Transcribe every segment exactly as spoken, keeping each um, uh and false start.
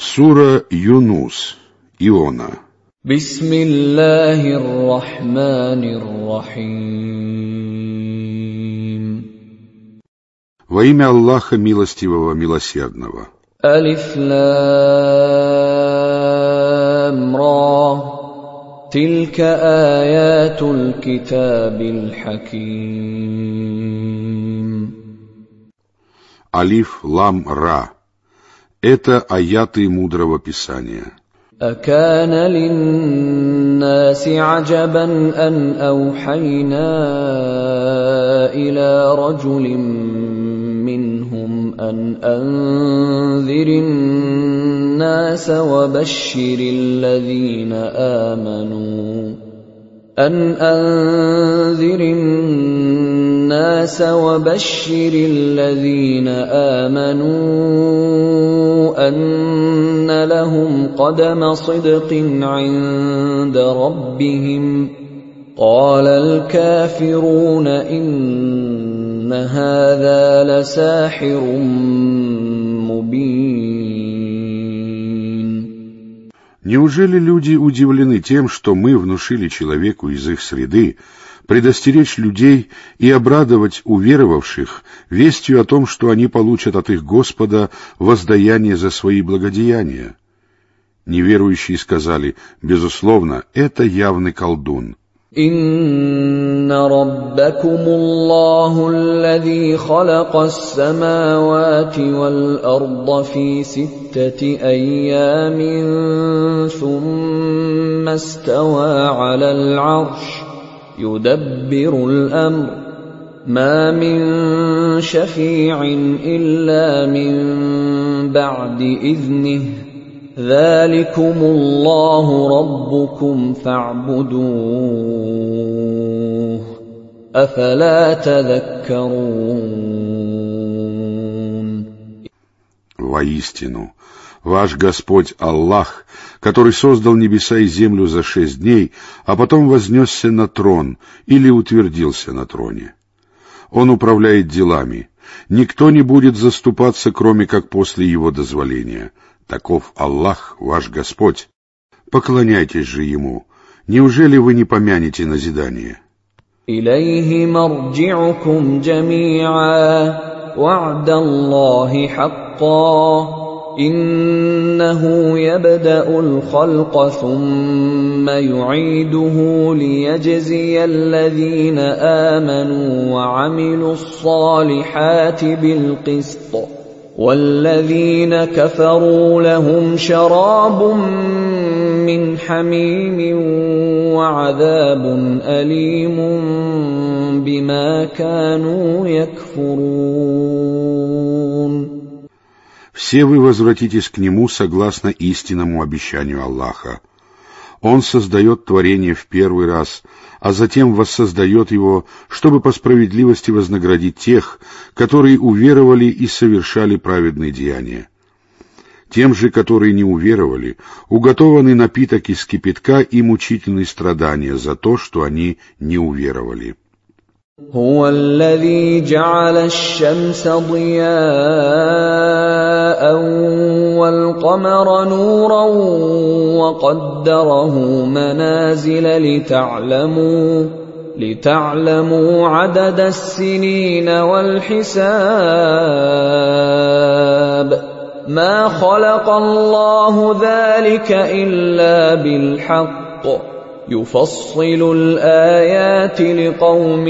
Сура Юнус, Иона. Бисмиллахир рахманир рахим. Во имя Аллаха Милостивого, Милосердного. Алиф лам ра. Тилька аятуль китабиль хаким. Алиф лам ра. Это аяты мудрого писания. أكان للناس عجبا أن أوحينا إلى رجل منهم أن أنذر الناس وبشر الذين آمنوا أن أنذر الناس وبشر الذين آمنوا أن لهم قدم صدق عند ربهم قال الكافرون إن هذا لساحر مبين. Неужели люди удивлены тем, что мы внушили человеку из их среды предостеречь людей и обрадовать уверовавших вестью о том, что они получат от их Господа воздаяние за свои благодеяния? Неверующие сказали: безусловно, это явный колдун. إن ربكم الله الذي خلق السماوات والأرض في ستة أيام ثم استوى على العرش يدبر الأمر ما من شفيع إلا من بعد إذنه ذلكم الله ربكم فاعبدوه أفلا تذكرون. Воистину, ваш Господь Аллах, который создал небеса и землю за шесть дней, а потом вознесся на трон или утвердился на троне. Он управляет делами. Никто не будет заступаться, кроме как после его дозволения. Таков Аллах, ваш Господь. Поклоняйтесь же Ему. Неужели вы не помянете назидание? إليه مرجعكم جميعا وعد الله حقا إنه يبدأ الخلق ثم يعيده ليجزي الذين آمنوا وعملوا الصالحات بالقسط والذين كفروا لهم شراب من حميم وعذاب أليم بما كانوا يكفرون. Все вы возвратитесь к Нему согласно истинному обещанию Аллаха. Он создает творение в первый раз, а затем воссоздает его, чтобы по справедливости вознаградить тех, которые уверовали и совершали праведные деяния. Тем же, которые не уверовали, уготованный напиток из кипятка и мучительные страдания за то, что они не уверовали. هو الذي جعل الشمس ضياء والقمر نورا وقدره منازل لتعلموا لتعلموا عدد السنين والحساب ما خلق الله ذلك إلا بالحق يفصل الآيات لقوم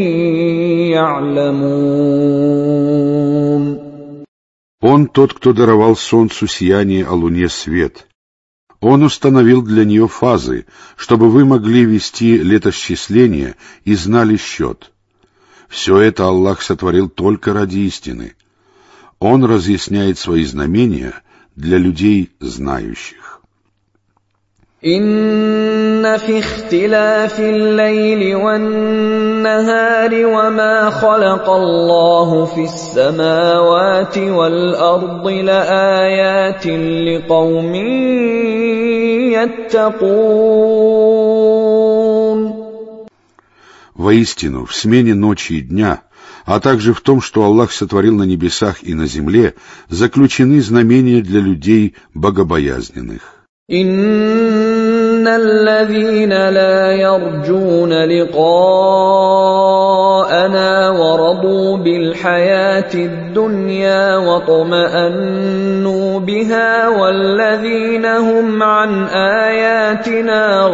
يعلمون. Он тот, кто даровал солнцу сияние, а луне свет. Он установил для нее фазы, чтобы вы могли вести летосчисление и знали счет. Все это Аллах сотворил только ради истины. Он разъясняет свои знамения для людей знающих. إن في اختلاف الليل والنهار وما خلق الله في السماوات والأرض لآيات لقوم يتقون. Воистину, в смене ночи и дня, а также в том, что Аллах сотворил на небесах и на земле, заключены знамения для людей богобоязненных. إن الذين لا يرجون لقاءنا ورضوا بالحياة الدنيا واطمأنوا بها والذين هم عن آياتنا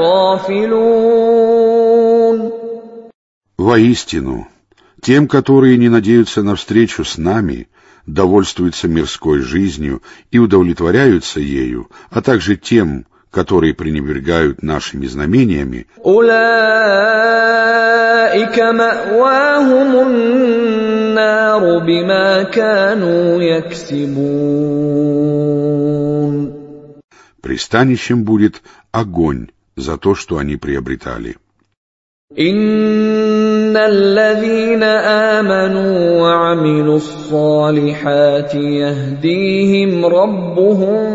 غافلون. Воистину, тем, которые не надеются на встречу с нами, довольствуются мирской жизнью и удовлетворяются ею, а также тем, которые пренебрегают нашими знамениями, أولئك مأواهم النار بما كانوا يكسبون. пристанищем будет огонь за то, что они приобретали. إن الذين آمنوا وعملوا الصالحات يهديهم ربهم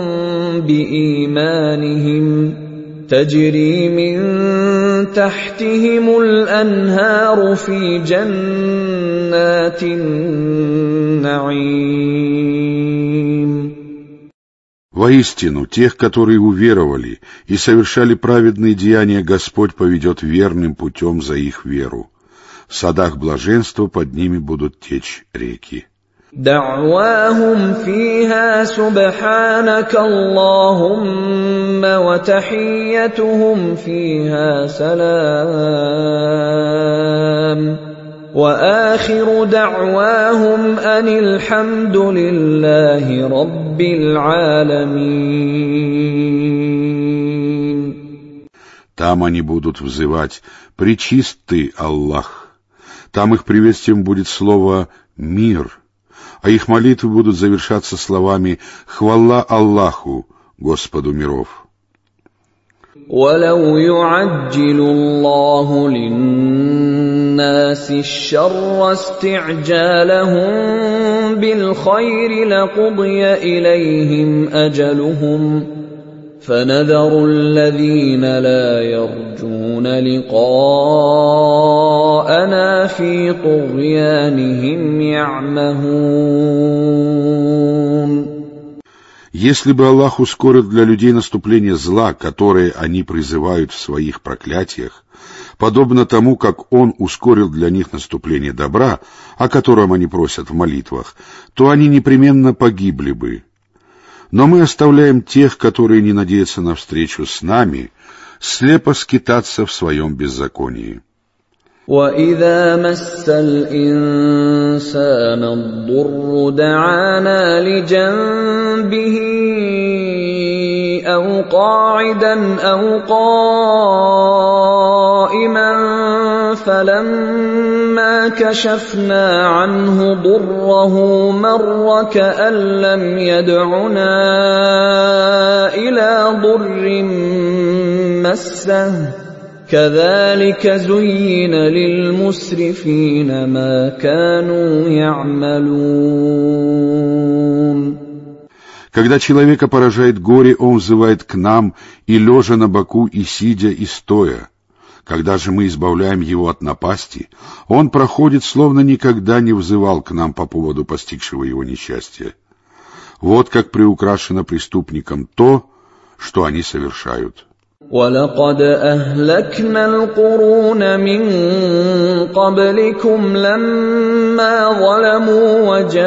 بإيمانهم تجري من تحتهم الأنهار في جنات النعيم. Воистину, тех, которые уверовали и совершали праведные деяния, Господь поведет верным путем за их веру. В садах блаженства под ними будут течь реки. دعواهم فيها سبحانك اللهم وتحيتهم فيها سلام وآخر دعواهم أن الحمد لله رب العالمين. Там они будут взывать: «Пречист ты, Аллах». Там их приветствием будет слово «мир», а их молитвы будут завершаться словами «Хвала Аллаху, Господу миров». ولو يعجل الله للناس الشر استعجالهم بالخير لقضي إليهم أجلهم فنذر الذين لا يرجون لقاءنا في طغيانهم يعمهون. Если бы Аллах ускорил для людей наступление зла, которое они призывают в своих проклятиях, подобно тому, как Он ускорил для них наступление добра, о котором они просят в молитвах, то они непременно погибли бы. Но мы оставляем тех, которые не надеются на встречу с нами, слепо скитаться в своем беззаконии. وَإِذَا مَسَّ الْإِنسَانَ الضُّرُّ دَعَانَا لِجَنبِهِ أَوْ قَاعِدًا أَوْ قَائِمًا فَلَمَّا كَشَفْنَا عَنْهُ ضُرَّهُ مَرَّ كَأَن لَّمْ يَدْعُنَا إِلَى ضُرٍّ مَّسَّهُ كذلك زين للمسرفين ما كانوا يعملون. Когда человека поражает горе, он взывает к нам и лежа на боку, и сидя, и стоя. Когда же мы избавляем его от напасти, он проходит, словно никогда не взывал к нам по поводу постигшего его несчастья. Вот как приукрашено преступникам то, что они совершают. وَلَقَدْ أَهْلَكْنَا الْقُرُونَ مِنْ قَبْلِكُمْ لَمَّا ظَلَمُوا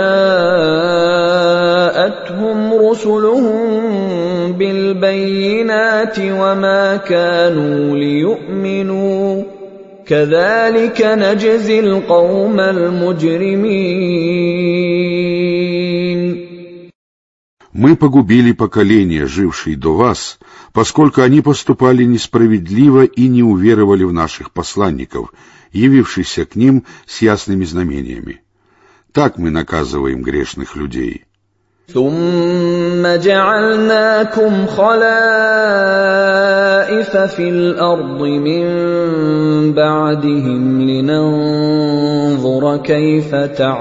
وَجَاءَتْهُمْ رُسُلُهُم بِالْبَيِّنَاتِ وَمَا كَانُوا لِيُؤْمِنُوا كَذَلِكَ نَجْزِي الْقَوْمَ الْمُجْرِمِينَ. Мы погубили поколения, жившие до вас, поскольку они поступали несправедливо и не уверовали в наших посланников, явившихся к ним с ясными знамениями. Так мы наказываем грешных людей. ثُمَّ جَعَلْنَاكُمْ خَلَائِفَ فِي الْأَرْضِ مِنْ بَعْدِهِمْ لِنَنظُرَ كَيْفَ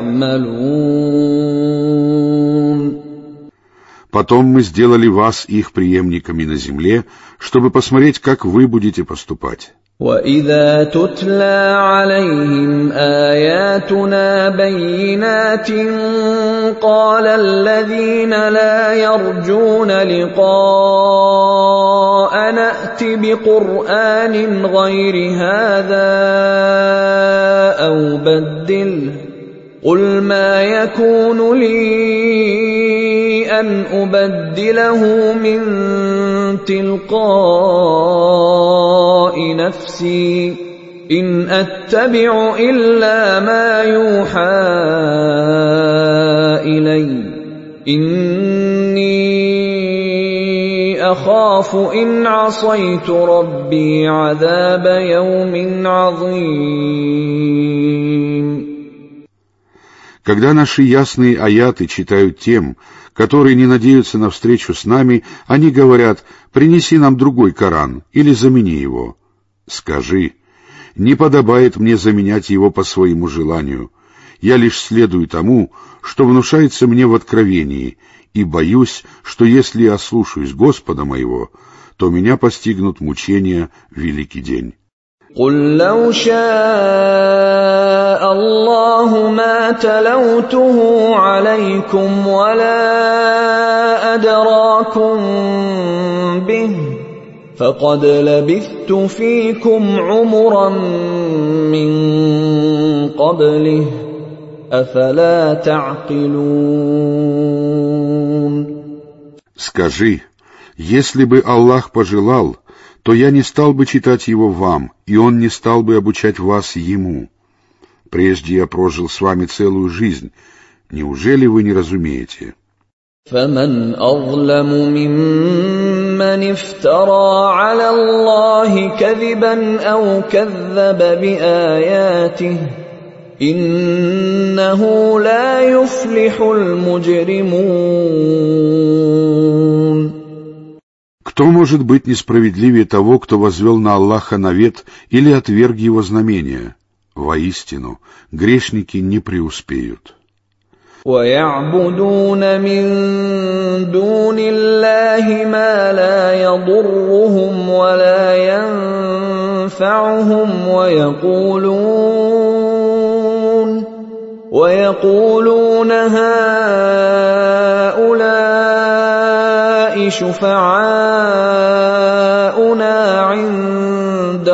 تَعْمَلُونَ. Потом мы сделали вас их преемниками на земле, чтобы посмотреть, как вы будете поступать. وَإِذَا تُتْلَىٰ عَلَيْهِمْ آيَاتُنَا بَيِّنَاتٍ قَالَ الَّذِينَ لَا يَرْجُونَ لِقَاءَنَا ائْتِ بِقُرْآنٍ غَيْرِ هَٰذَا أَوْ بَدِّلْهُ قُلْ مَا يَكُونُ لِي أَنْ أُبَدِّلَهُ مِن تِلْقَاءِ نَفْسِي إِنْ أَتَّبِعُ إِلَّا مَا يُوحَىٰ إِلَيَّ إِنِّي أَخَافُ إِنْ عَصَيْتُ رَبِّي عَذَابَ يَوْمٍ عَظِيمٍ. Когда наши ясные аяты читают тем, которые не надеются на встречу с нами, они говорят: «Принеси нам другой Коран или замени его». Скажи: «Не подобает мне заменять его по своему желанию. Я лишь следую тому, что внушается мне в откровении, и боюсь, что если я ослушаюсь Господа моего, то меня постигнут мучения в великий день». قُل لَّوْ شَاءَ اللَّهُ مَا تَلَوْتُهُ عَلَيْكُمْ وَلَا أَدْرَاكُم بِهِ فَقَدْ لَبِثْتُ فِيكُمْ عُمُرًا مِّن قَبْلِهِ أَفَلَا تَعْقِلُونَ. Скажи: если бы Аллах пожелал, то я не стал бы читать его вам, и он не стал бы обучать вас ему. Прежде я прожил с вами целую жизнь. Неужели вы не разумеете? فَمَنْ أَظْلَمُ مِمَّنِ افْتَرَىٰ عَلَى اللَّهِ كَذِبًا أَوْ كَذَّبَ بِآيَاتِهِ إِنَّهُ لَا يُفْلِحُ الْمُجْرِمُونَ. Кто может быть несправедливее того, кто возвел на Аллаха навет или отверг его знамения? Воистину, грешники не преуспеют. وَيَعْبُدُونَ مِن دُونِ اللَّهِ مَا لَا يَضُرُّهُمْ وَلَا يَنفَعُهُمْ وَيَقُولُونَ وَيَقُولُونَ هَٰؤُلَاءِ شُفَعَاؤُنَا عِندَ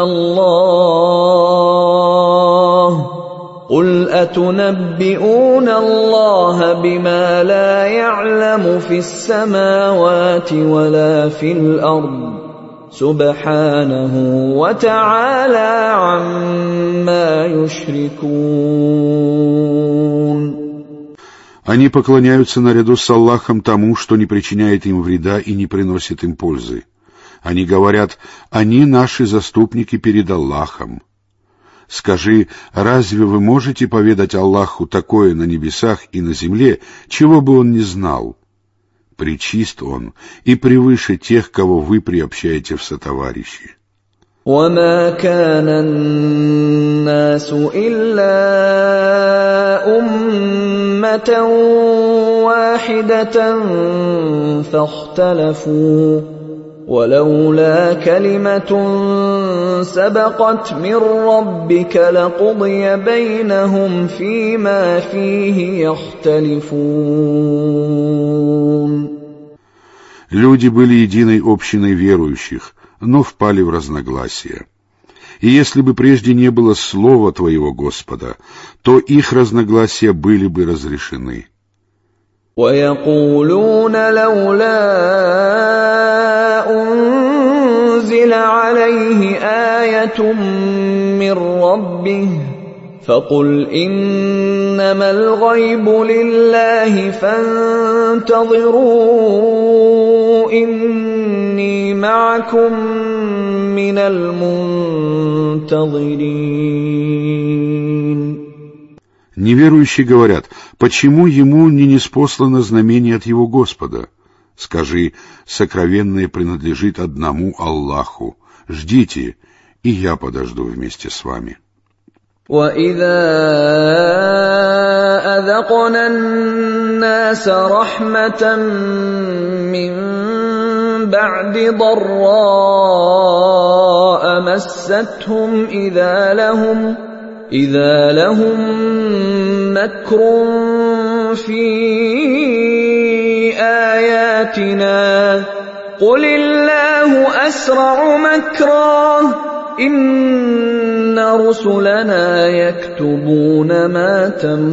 اللَّهِ قُلْ أَتُنَبِّئُونَ اللَّهَ بِمَا لَا يَعْلَمُ فِي السَّمَاوَاتِ وَلَا فِي الْأَرْضِ سُبْحَانَهُ وَتَعَالَىٰ عَمَّا يُشْرِكُونَ. Они поклоняются наряду с Аллахом тому, что не причиняет им вреда и не приносит им пользы. Они говорят: «Они наши заступники перед Аллахом». Скажи: разве вы можете поведать Аллаху такое на небесах и на земле, чего бы Он не знал? Пречист Он и превыше тех, кого вы приобщаете в сотоварищи. وَمَا كَانَ النَّاسُ إِلَّا أُمَّةً وَاحِدَةً فَاخْتَلَفُوا وَلَوْلَا كَلِمَةٌ سَبَقَتْ مِن رَّبِّكَ لَقُضِيَ بَيْنَهُمْ فِيمَا فِيهِ يَخْتَلِفُونَ. Люди были единой общиной верующих, но впали в разногласия. И если бы прежде не было слова Твоего, Господа, то их разногласия были бы разрешены. وَيَقُولُونَ لَوْلَا أُنزِلَ عَلَيْهِ آيَةٌ مِّن رَّبِّهِ فَقُلْ إِنَّمَا الْغَيْبُ لِلَّهِ فَانتَظِرُوا إِنِّي مَعَكُم مِّنَ الْمُنتَظِرِينَ. Неверующие говорят: почему ему не ниспослано знамение от его Господа? Скажи: сокровенное принадлежит одному Аллаху. Ждите, и я подожду вместе с вами. وَإِذَا أَذَقْنَا النَّاسَ رَحْمَةً مِّن بَعْدِ ضَرَّاءَ مَسَّتْهُمْ مَسَّتْهُمْ إِذَا لَهُمْ إِذَا لَهُم مَّكْرٌ فِي آيَاتِنَا قُلِ اللَّهُ أَسْرَعُ مَكْرًا إِنَّ رُسُلَنَا يَكْتُبُونَ مَا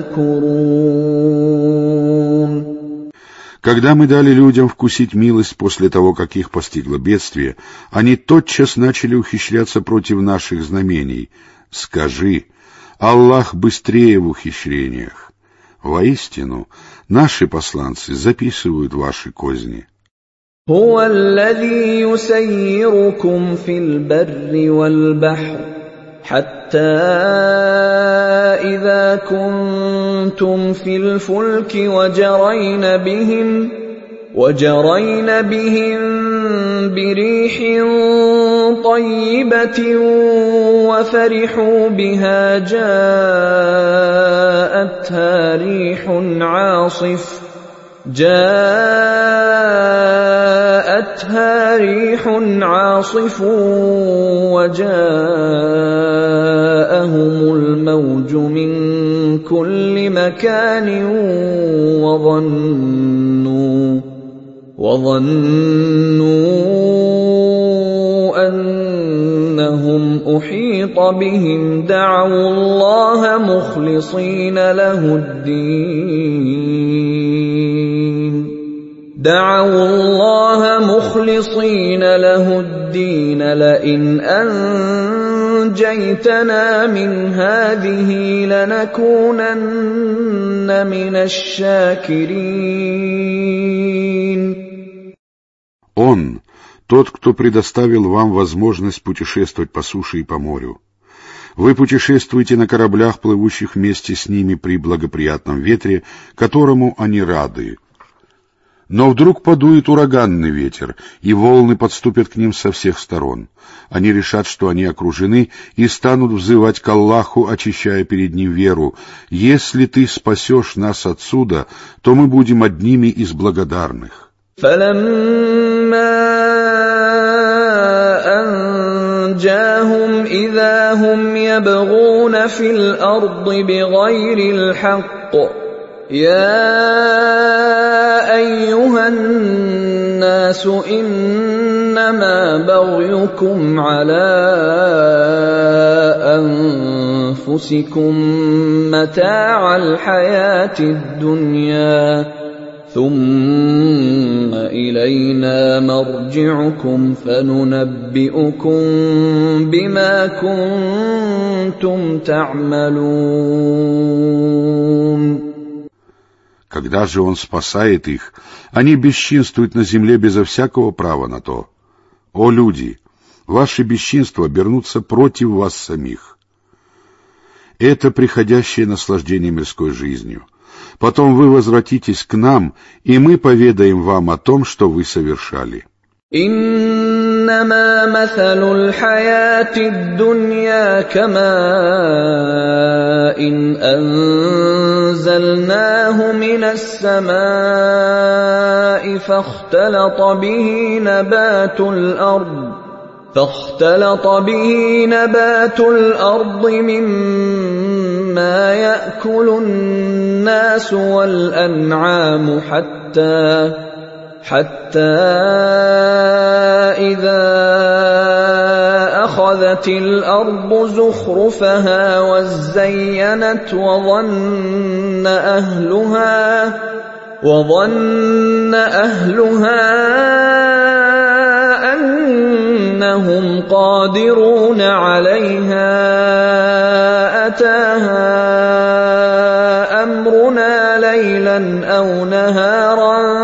تَمْكُرُونَ. Когда мы дали людям вкусить милость после того, как их постигло бедствие, они тотчас начали ухищряться против наших знамений. Скажи, Аллах быстрее в ухищрениях. Воистину, наши посланцы записывают ваши козни. هو الذي يسيركم في البر والبحر حتى إذا كنتم في الفلك وجرين بهم وجرين بهم بريح طيبة وفرحوا بها جاءتها ريح عاصف جاءتها ريح عاصف وجاءهم الموج من كل مكان وظنوا وظنوا أنهم أحيط بهم دعوا الله مخلصين له الدين دعوا الله مخلصين له الدين لئن أنجيتنا من هذه لنكونن من الشاكرين. Он, тот, кто предоставил вам возможность путешествовать по суше и по морю. Вы путешествуете на кораблях, плывущих вместе с ними при благоприятном ветре, которому они рады. Но вдруг подует ураганный ветер, и волны подступят к ним со всех сторон. Они решат, что они окружены, и станут взывать к Аллаху, очищая перед ним веру. Если ты спасешь нас отсюда, то мы будем одними из благодарных. فَلَمَّا أَنْجَاهُمْ إِذَا هُمْ يَبْغُونَ فِي الْأَرْضِ بِغَيْرِ الْحَقِّ يَا أَيُّهَا النَّاسُ إِنَّمَا بَغْيُكُمْ عَلَىٰ أَنفُسِكُم مَّتَاعَ الْحَيَاةِ الدُّنْيَا ثُمَّ إِلَيْنَا مَرْجِعُكُمْ فَنُنَبِّئُكُم بِمَا كُنتُمْ تَعْمَلُونَ. Когда же Он спасает их, они бесчинствуют на земле безо всякого права на то. О люди, ваши бесчинства обернутся против вас самих. Это приходящее наслаждение мирской жизнью. Потом вы возвратитесь к нам, и мы поведаем вам о том, что вы совершали. إنما مثل الحياة الدنيا كماء إن أنزلناه من السماء فاختلط به نبات الأرض فاختلط به نبات الأرض مما يأكل الناس والأنعام حتى حتى إذا أخذت الأرض زخرفها وزينت وظن أهلها وظن أهلها أنهم قادرون عليها أتاها أمرنا ليلا أو نهارا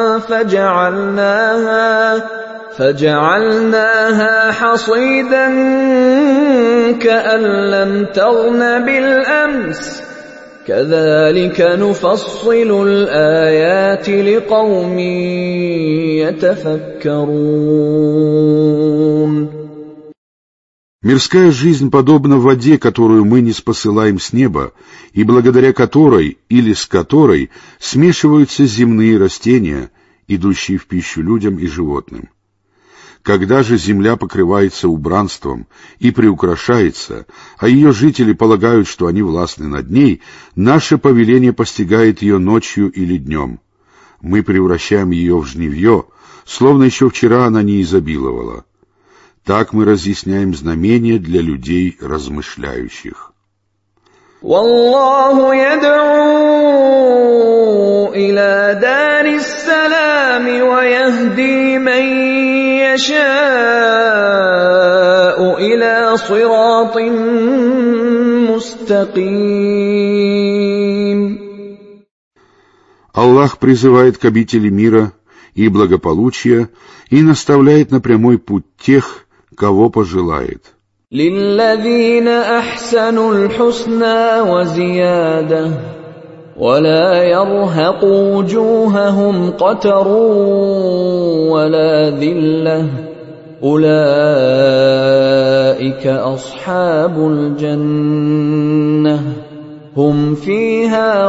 فجعلناها فجعلناها حصيدا كأن لم تغن بالأمس كذلك نفصل الآيات لقوم يتفكرون. Мирская жизнь подобна воде, которую мы не спосылаем с неба, и благодаря которой или с которой смешиваются земные растения, идущие в пищу людям и животным. Когда же земля покрывается убранством и приукрашается, а ее жители полагают, что они властны над ней, наше повеление постигает ее ночью или днем. Мы превращаем ее в жнивье, словно еще вчера она не изобиловала. Так мы разъясняем знамения для людей размышляющих. والله يدعو إلى دار السلام ويهدي من يشاء إلى صراط مستقيم. Аллах призывает к обители мира и благополучия и наставляет на прямой путь тех, кого пожелает. للذين أحسنوا الحسنى وزيادة ولا يرهق وجوههم قتر ولا ذلة أولئك أصحاب الجنة هم فيها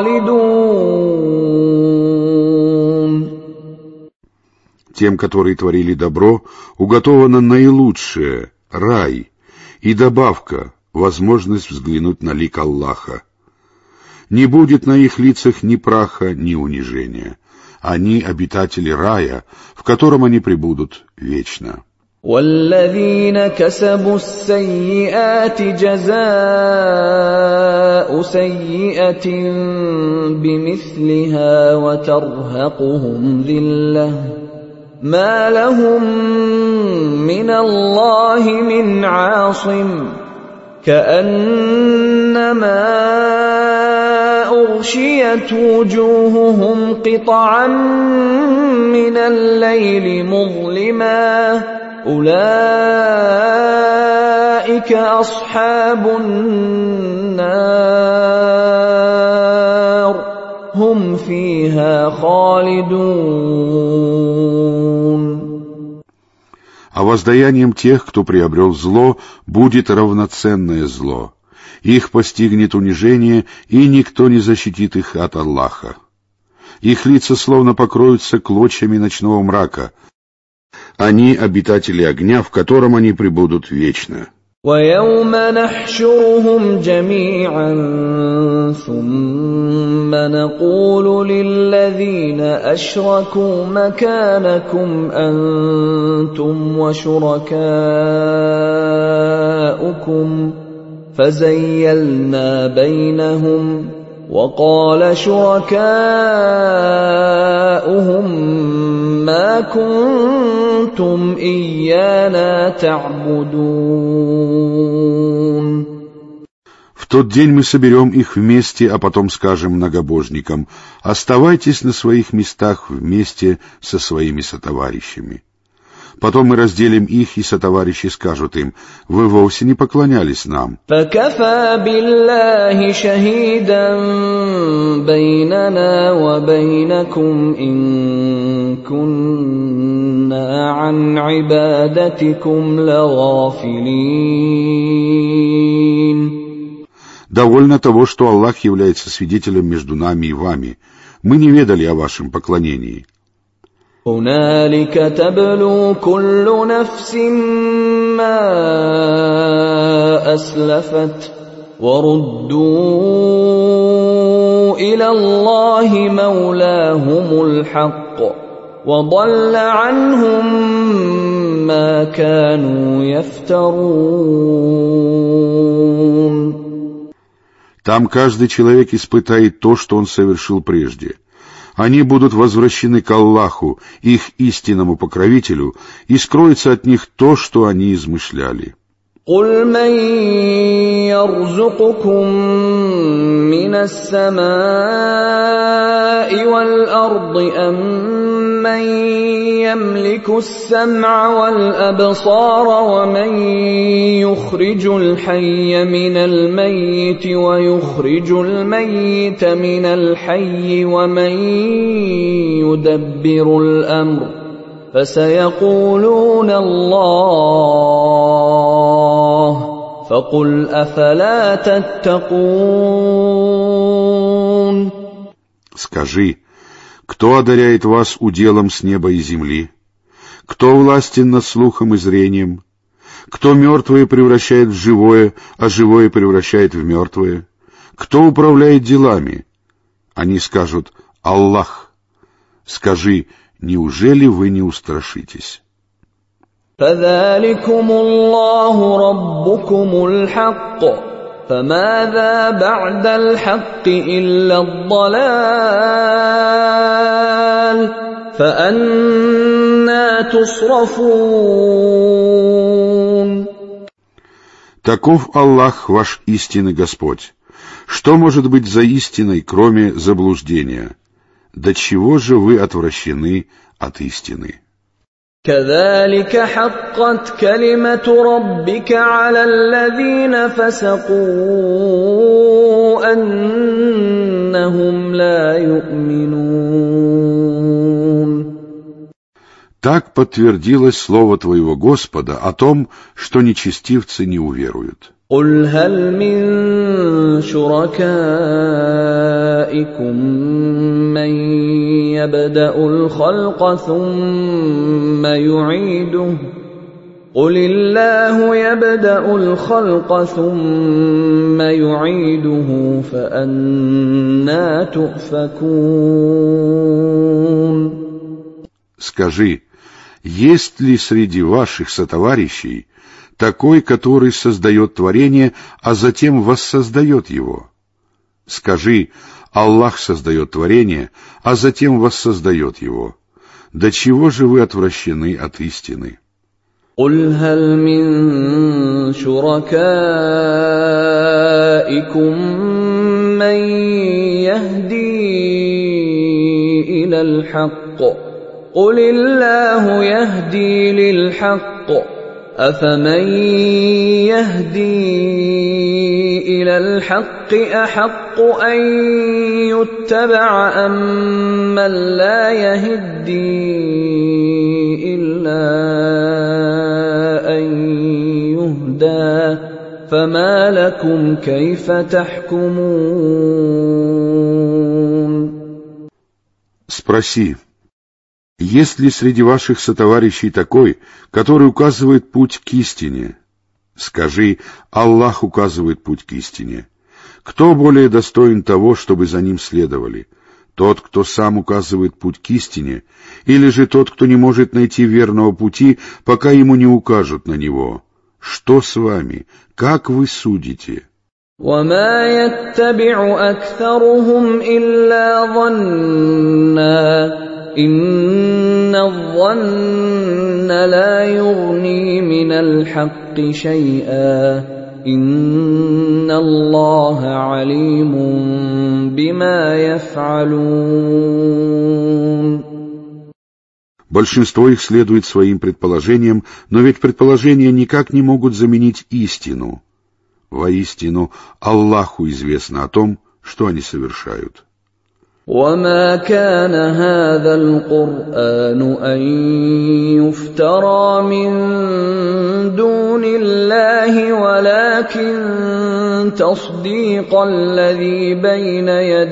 خالدون. Тем, которые творили добро, уготовано наилучшее — рай, и добавка — возможность взглянуть на лик Аллаха. Не будет на их лицах ни праха, ни унижения. Они обитатели рая, в котором они пребудут вечно. والذين كسبوا السيئات جزاء سيئة بمثلها وترهقهم ذلة ما لهم من الله من عاصم كأنما أغشيت وجوههم قطعا من الليل مظلما أولئك أصحاب النار هم فيها خالدون. А воздаянием тех, кто приобрел зло, будет равноценное зло. Их постигнет унижение, и никто не защитит их от Аллаха. Их лица словно покроются клочьями ночного мрака. Они обитатели огня, в котором они пребудут вечно. وَيَوْمَ نَحْشُرُهُمْ جَمِيعًا ثُمَّ نَقُولُ لِلَّذِينَ أَشْرَكُوا مَكَانَكُمْ أَنْتُمْ وَشُرَكَاؤُكُمْ فَزَيَّلْنَا بَيْنَهُمْ وَقَالَ شُرَكَاؤُهُمْ مَا كُنْتُمْ إِيَّانَا تَعْبُدُونَ. В тот день мы соберем их вместе, а потом скажем многобожникам: оставайтесь на своих местах вместе со своими сотоварищами. Потом мы разделим их, и сотоварищи скажут им: вы вовсе не поклонялись нам. فَكَفَى بِاللَّهِ شَهِيدًا بَيْنَنَا وَبَيْنَكُمْ إِن كُنَّا عَنْ عِبَادَتِكُمْ لَغَافِلِينَ. Довольно того, что Аллах является свидетелем между нами и вами. Мы не ведали о вашем поклонении. هُنَالِكَ تَبْلُو كُلُّ نَفْسٍ مَّا أَسْلَفَتْ وَرُدُّوا إِلَى اللَّهِ مَوْلَاهُمُ الْحَقِّ وَضَلَّ عَنْهُم مَّا كَانُوا يَفْتَرُونَ. Там каждый человек испытает то, что он совершил прежде. Они будут возвращены к Аллаху, их истинному покровителю, и скроется от них то, что они измышляли. قُلْ مَن يَرْزُقُكُم مِّنَ السَّمَاءِ وَالْأَرْضِ أَمَّن يَمْلِكُ السَّمْعَ وَالْأَبْصَارَ وَمَن يُخْرِجُ الْحَيَّ مِنَ الْمَيِّتِ وَيُخْرِجُ الْمَيِّتَ مِنَ الْحَيِّ وَمَن يُدَبِّرُ الْأَمْرَ فَسَيَقُولُونَ اللَّهُ فَقُلْ أَفَلَا تَتَّقُونَ. Скажи: кто одаряет вас уделом с неба и земли? Кто властен над слухом и зрением? Кто мертвое превращает в живое, а живое превращает в мертвое? Кто управляет делами? Они скажут: Аллах. Скажи: неужели вы не устрашитесь? فَذَلِكُمُ اللَّهُ رَبُّكُمُ الْحَقُّ فَمَاذَا بَعْدَ الْحَقِّ إِلَّا الضَّلَالُ فَأَنَّىٰ تُصْرَفُونَ. Таков Аллах, ваш истинный Господь. Что может быть за истиной, кроме заблуждения? До чего же вы отвращены от истины? كَذَلِكَ حَقَّتْ كَلِمَةُ رَبِّكَ عَلَى الَّذِينَ فَسَقُوا أَنَّهُمْ لَا يُؤْمِنُونَ. Так подтвердилось слово твоего Господа о том, что нечестивцы не уверуют. قُلْ هَلْ مِن شُرَكَائِكُم مَّن يَبْدَأُ الْخَلْقَ ثُمَّ يُعِيدُهُ قُلِ اللَّهُ يَبْدَأُ الْخَلْقَ ثُمَّ يُعِيدُهُ فَأَنَّىٰ تُؤْفَكُونَ. Скажи, есть ли среди ваших сотоварищей такой, который создает творение, а затем воссоздает его? Скажи: Аллах создает творение, а затем воссоздает его. До чего же вы отвращены от истины? قُلْ هَلْ مِن شُرَكَائِكُم مَّن يَهْدِي إِلَى الْحَقِّ قُلِ اللَّهُ يَهْدِي لِلْحَقِّ أَفَمَن يَهْدِي إِلَى الْحَقِّ أَحَقُّ أَن يُتَّبَعَ أَمَّن لَّا يَهِدِّي إِلَّا أَن يُهْدَىٰ فَمَا لَكُمْ كَيْفَ تَحْكُمُونَ. Спроси: есть ли среди ваших сотоварищей такой, который указывает путь к истине? Скажи: Аллах указывает путь к истине. Кто более достоин того, чтобы за ним следовали? Тот, кто сам указывает путь к истине, или же тот, кто не может найти верного пути, пока ему не укажут на него? Что с вами? Как вы судите? وَمَا يَتَّبِعُ أَكْثَرُهُمْ إِلَّا ظَنًّا إِنَّ الظَّنَّ لَا يُغْنِي مِنَ الْحَقِّ شَيْئًا إِنَّ اللَّهَ عَلِيمٌ بِمَا يَفْعَلُونَ. Большинство их следует своим предположениям, но ведь предположения никак не могут заменить истину. Воистину, Аллаху известно о том, что они совершают. وَمَا كَانَ هَٰذَا الْقُرْآنُ أَن يُفْتَرَىٰ مِن دُونِ اللَّهِ وَلَٰكِن تَصْدِيقَ الَّذِي بَيْنَ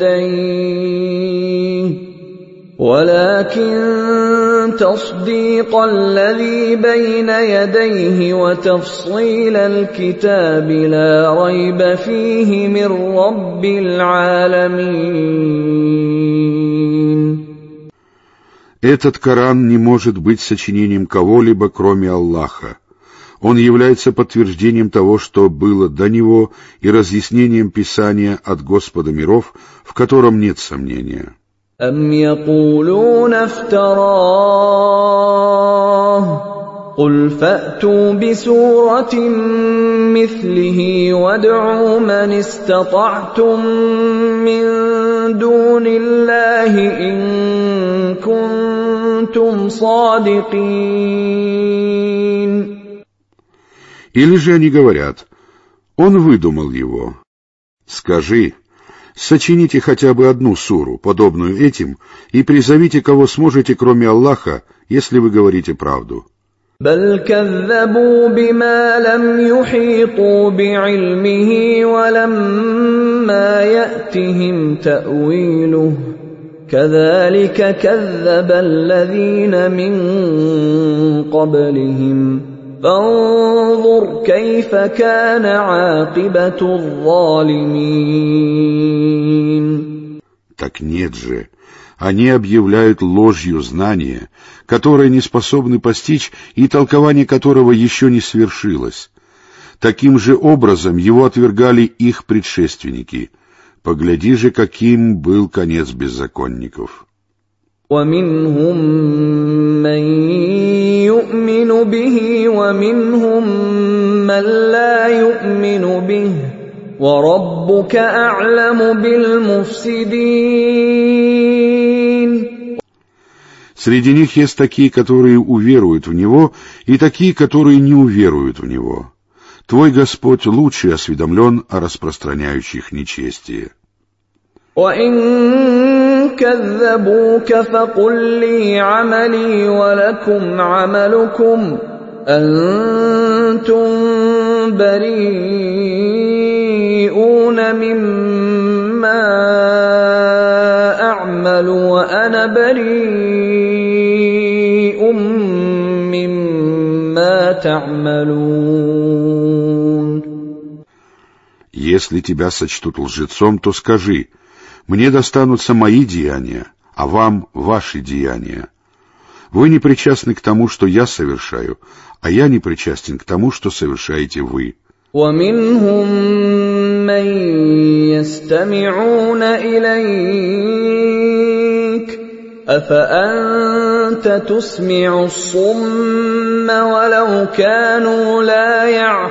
يَدَيْهِ ولكن تصديق الذي بين يديه وتفصيل الكتاب لا ريب فيه من رب العالمين. Этот Коран не может быть сочинением кого-либо, кроме Аллаха. Он является подтверждением того, что было до него, и разъяснением Писания от Господа миров, в котором нет сомнения. أَمْ يَقُولُونَ افْتَرَاهُ قُلْ فَأْتُوا بِسُورَةٍ مِّثْلِهِ وَادْعُوا مَنِ اسْتَطَعْتُم مِّن دُونِ اللَّهِ إِن كُنتُمْ صَادِقِينَ. Или же они говорят: он выдумал его. Скажи: сочините хотя бы одну суру, подобную этим, и призовите, кого сможете, кроме Аллаха, если вы говорите правду. بل كذبوا بما لم يحيطوا بعلمه ولما يأتهم تأويله كذلك كذب الذين من قبلهم فانظر كيف كان عاقبة الظالمين. Так нет же, они объявляют ложью знание, которое не способны постичь и толкование которого еще не свершилось. Таким же образом его отвергали их предшественники. Погляди же, каким был конец беззаконников. وَمِنْهُمْ مَنْ يُؤْمِنُ بِهِ وَمِنْهُمْ مَنْ لَا يُؤْمِنُ بِهِ وَرَبُّكَ أَعْلَمُ بِالْمُفْسِدِينَ. Среди них есть такие, которые уверуют в него, и такие, которые не уверуют в него. Твой Господь лучше осведомлен о распространяющих нечестие. وَإِن كَذَّبُوكَ فَقُل لِّي عَمَلِي وَلَكُمْ عَمَلُكُمْ أَنتُم بَرِيئُونَ مِمَّا أَعْمَلُ وَأَنَا بَرِيءٌ مِّمَّا تَعْمَلُونَ. Если тебя сочтут лжецом, то скажи: мне достанутся мои деяния, а вам ваши деяния. Вы не причастны к тому, что я совершаю, а я не причастен к тому, что совершаете вы. وَمِنْهُمْ مَنْ يَسْتَمِعُونَ إِلَيْكَ أَفَأَنْتَ تُسْمِعُ الصُّمَّ وَلَوْ كَانُوا لَا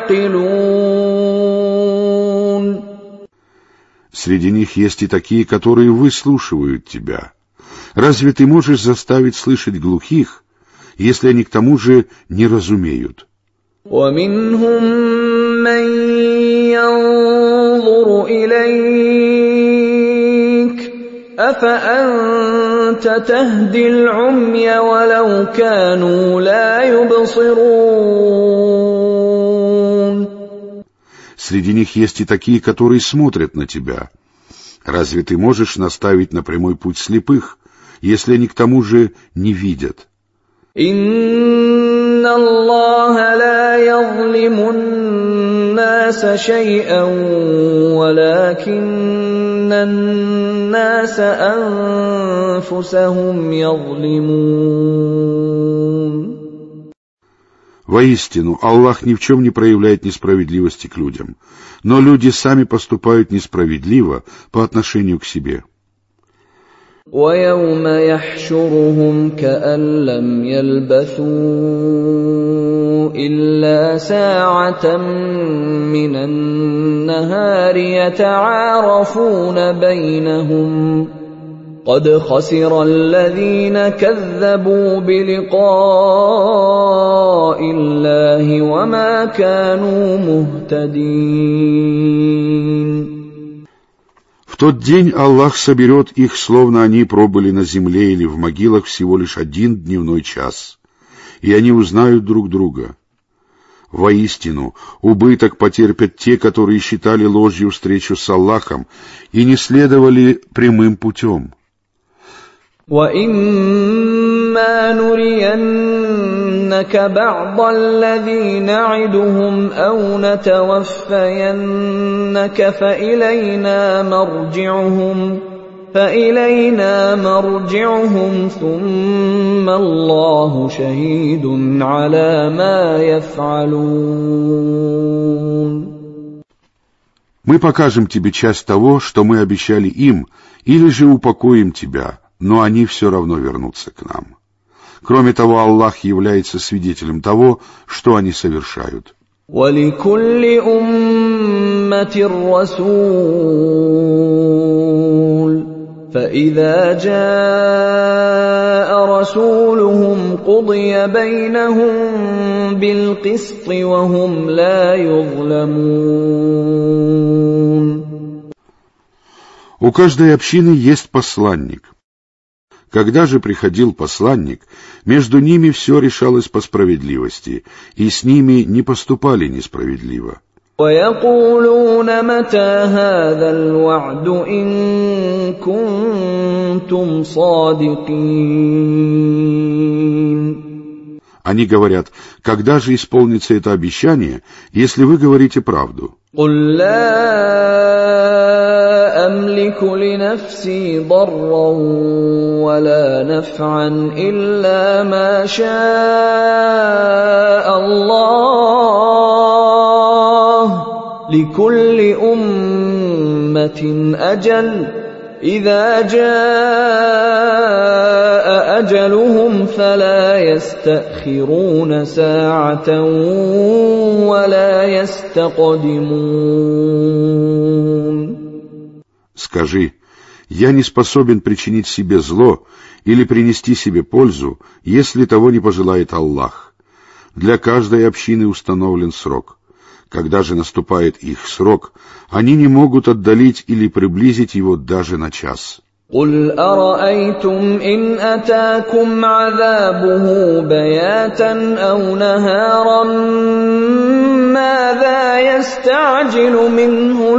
يَعْقِلُونَ. Среди них есть и такие, которые выслушивают тебя. Разве ты можешь заставить слышать глухих, если они к тому же не разумеют? وَمِنْهُمْ مَنْ يَنْظُرُ إِلَيْكَ أَفَأَنْتَ تَهْدِي الْعُمْيَ وَلَوْ كَانُوا لَا يُبْصِرُونَ. Среди них есть и такие, которые смотрят на тебя. Разве ты можешь наставить на прямой путь слепых, если они к тому же не видят? إِنَّ اللَّهَ لَا يَظْلِمُ النَّاسَ شَيْئًا وَلَكِنَّ النَّاسَ أَنفُسَهُمْ يَظْلِمُونَ. Воистину, Аллах ни в чем не проявляет несправедливости к людям, но люди сами поступают несправедливо по отношению к себе. وَيَوْمَ يَحْشُرُهُمْ كَأَن لَّمْ يَلْبَثُوا إِلَّا سَاعَةً مِّنَ النَّهَارِ يَتَعَارَفُونَ بَيْنَهُمْ قَدْ خَسِرَ الَّذِينَ كَذَّبُوا بِلِقَاءِ اللَّهِ وَمَا كَانُوا مُهْتَدِينَ. В тот день Аллах соберет их, словно они пробыли на земле или в могилах всего лишь один дневной час, и они узнают друг друга. Воистину, убыток потерпят те, которые считали ложью встречу с Аллахом и не следовали прямым путем. وَإِمَّا نُرِيَنَّكَ بَعْضَ الَّذِي نَعِدُهُمْ أَوْ نَتَوَفَّيَنَّكَ فَإِلَيْنَا مَرْجِعُهُمْ فَإِلَيْنَا مَرْجِعُهُمْ ثُمَّ اللَّهُ شَهِيدٌ عَلَى مَا يَفْعَلُونَ. Мы покажем тебе часть того, что мы обещали им, или же упокоим тебя, но они все равно вернутся к нам. Кроме того, Аллах является свидетелем того, что они совершают. وَلِكُلِّ أُمَّةٍ رَّسُولٌ فَإِذَا جَاءَ رَسُولُهُمْ قُضِيَ بَيْنَهُم بِالْقِسْطِ وَهُمْ لَا يُظْلَمُونَ. У каждой общины есть посланник. Когда же приходил посланник, между ними все решалось по справедливости, и с ними не поступали несправедливо. ويقولون متى هذا الوعد إن كنتم صادقين. Они говорят: когда же исполнится это обещание, если вы говорите правду? قل لا أملك لنفسي ضرا ولا نفعا إلا ما شاء الله لكل أمة أجل إذا جاء أجلهم فلا يستأخرون ساعة ولا يستقدمون. Скажи: я не способен причинить себе зло или принести себе пользу, если того не пожелает Аллах. Для каждой общины установлен срок. Когда же наступает их срок, они не могут отдалить или приблизить его даже на час. قل أرأيتم إن أتاكم عذابه بياتا أو نهارا ماذا يستعجل منه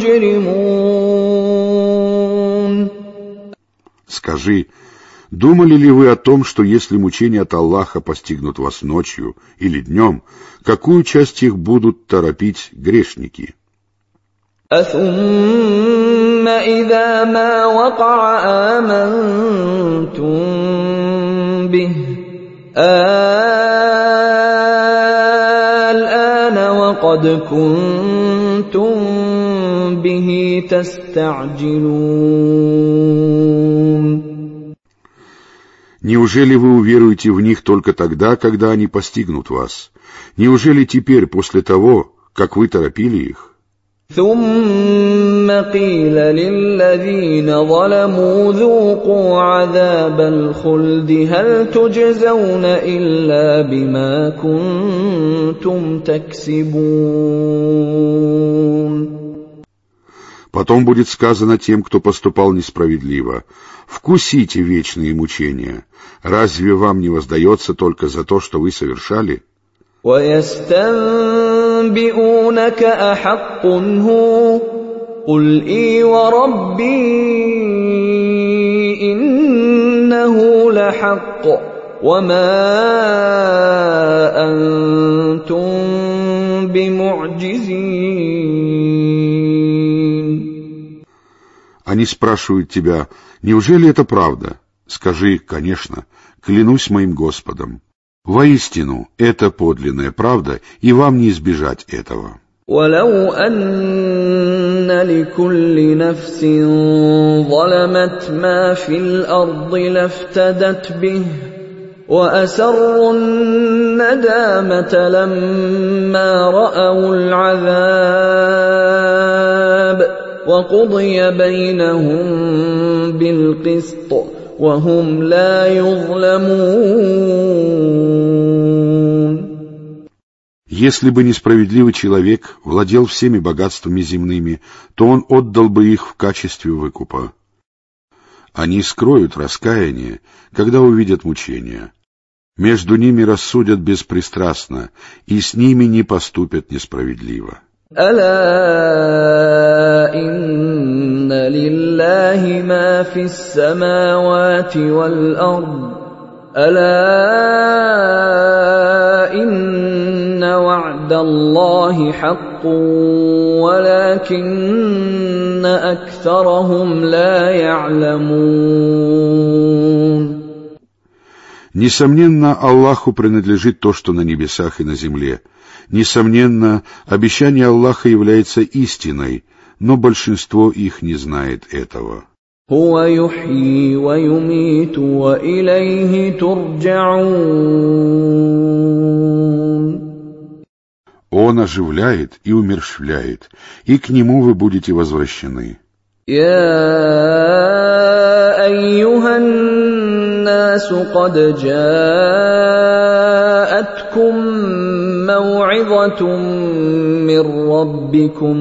المجرمون. Скажи: думали ли вы о том, что если мучения от Аллаха постигнут вас ночью или днем, какую часть их будут торопить грешники? أثم إذا ما وقع آمنتم به الآن وقد كنتم به تستعجلون. Неужели вы уверуете в них только тогда, когда они постигнут вас? Неужели теперь, после того, как вы торопили их? ثم قيل للذين ظلموا ذوقوا عذاب الخلد هل تجزون إلا بما كنتم تكسبون. Потом будет сказано тем, кто поступал несправедливо: вкусите вечные мучения. Разве вам не воздается только за то, что вы совершали? وَيَسْتَنبِئُونَكَ أَحَقٌّ هُوَ قُلْ إِي وَرَبِّي إِنَّهُ لَحَقٌّ وَمَا أَنْتُمْ بِمُعْجِزِينَ. Они спрашивают тебя: неужели это правда? Скажи: конечно, клянусь моим Господом. Воистину, это подлинная правда, и вам не избежать этого. ولو أن لكل نفس ظلمت ما في الأرض لافتدت به وأسروا الندامة لما رأوا العذاب وقضي بينهم بالقسط وهم لا يظلمون. Если бы несправедливый человек владел всеми богатствами земными, то он отдал бы их в качестве выкупа. Они скроют раскаяние, когда увидят мучения. Между ними рассудят беспристрастно, и с ними не поступят несправедливо. ألا إن لله ما في السماوات والأرض ألا إن وعد الله حق ولكن أكثرهم لا يعلمون. Несомненно, Аллаху принадлежит то, что на небесах и на земле. Несомненно, обещание Аллаха является истиной, но большинство их не знает этого. هو يحيي ويميت وإليه ترجعون. Он оживляет и умерщвляет, и к нему вы будете возвращены. يا أيها الناس قد جاءتكم موعظة من ربكم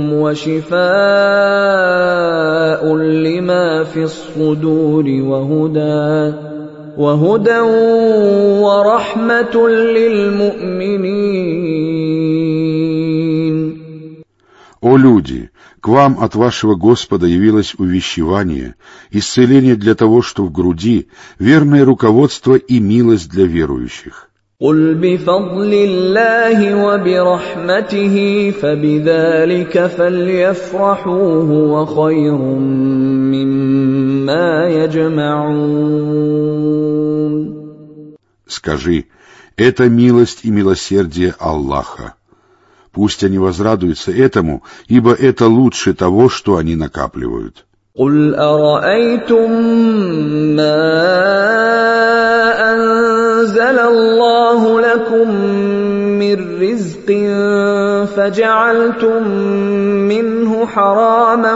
وشفاء لما في الصدور وهدى وهدى ورحمة للمؤمنين. О люди, к вам от вашего Господа явилось увещевание, исцеление для того, что в груди, верное руководство и милость для верующих. قل بفضل الله وبرحمته فبذلك فليفرحوا هو خير مما يجمعون. Скажи, это милость и милосердие Аллаха. Пусть они возрадуются этому, ибо это лучше того, что они накапливают. قل أرأيتم ما أنزل الله لكم من رزق فجعلتم منه حراما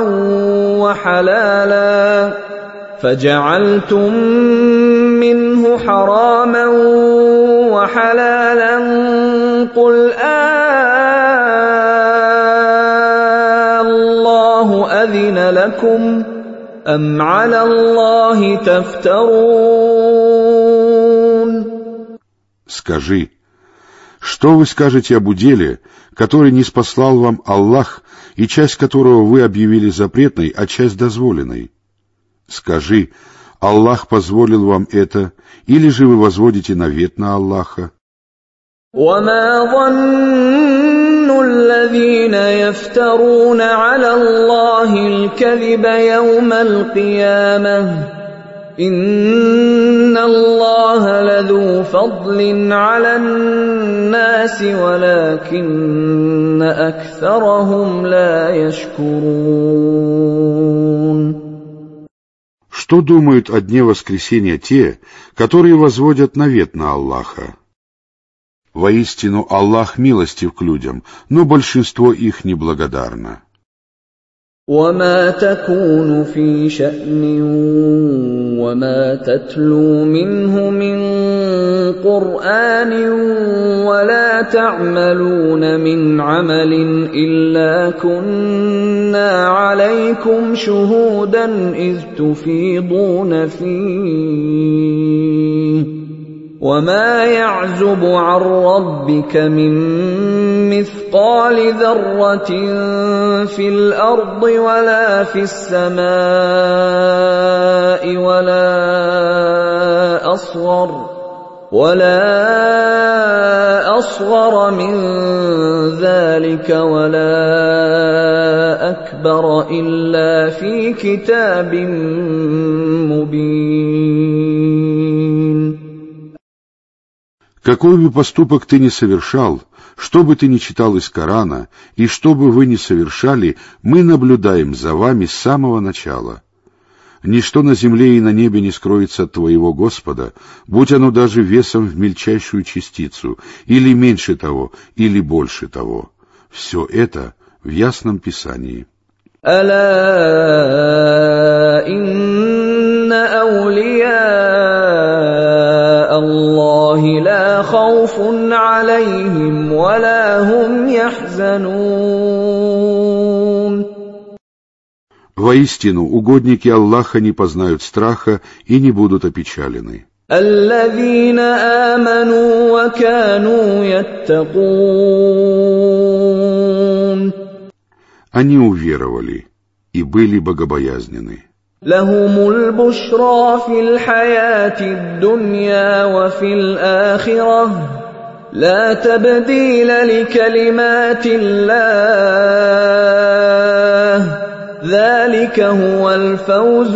وحلالا فجعلتم منه حراما وحلالا قل آه أذن لكم أم على الله تفترون. Скажи, что вы скажете об уделе, который ниспослал вам Аллах, и часть которого вы объявили запретной, а часть дозволенной? Скажи, Аллах позволил вам это, или же вы возводите навет на Аллаха? وما ظن الذين يفترون على الله الكذب يوم القيامة إن الله لذو فضل على الناس ولكن أكثرهم لا يشكرون. Что думают о дне воскресения те, которые возводят навет на Аллаха? Воистину, Аллах милостив к людям, но большинство их неблагодарно. وما تكون في شأن وما تتلو منه من قرآن ولا تعملون من عمل إلا كنا عليكم شهودا إذ تفيضون فيه وما يعزب عن ربك من مثقال ذرة في الأرض ولا في السماء ولا أصغر ولا أصغر من ذلك ولا أكبر إلا في كتاب مبين. Какой бы поступок ты ни совершал, что бы ты ни читал из Корана, и что бы вы ни совершали, мы наблюдаем за вами с самого начала. Ничто на земле и на небе не скроется от твоего Господа, будь оно даже весом в мельчайшую частицу, или меньше того, или больше того. Все это в ясном Писании. ألا إن أولياء الله لا خوف عليهم ولا هم يحزنون. Воистину, угодники Аллаха не познают страха и не будут опечалены. الذين آمنوا وكانوا يتقون. Они уверовали и были богобоязнены. لهم البشرى في الحياة الدنيا وفي الآخرة لا تبديل لكلمات الله ذلك هو الفوز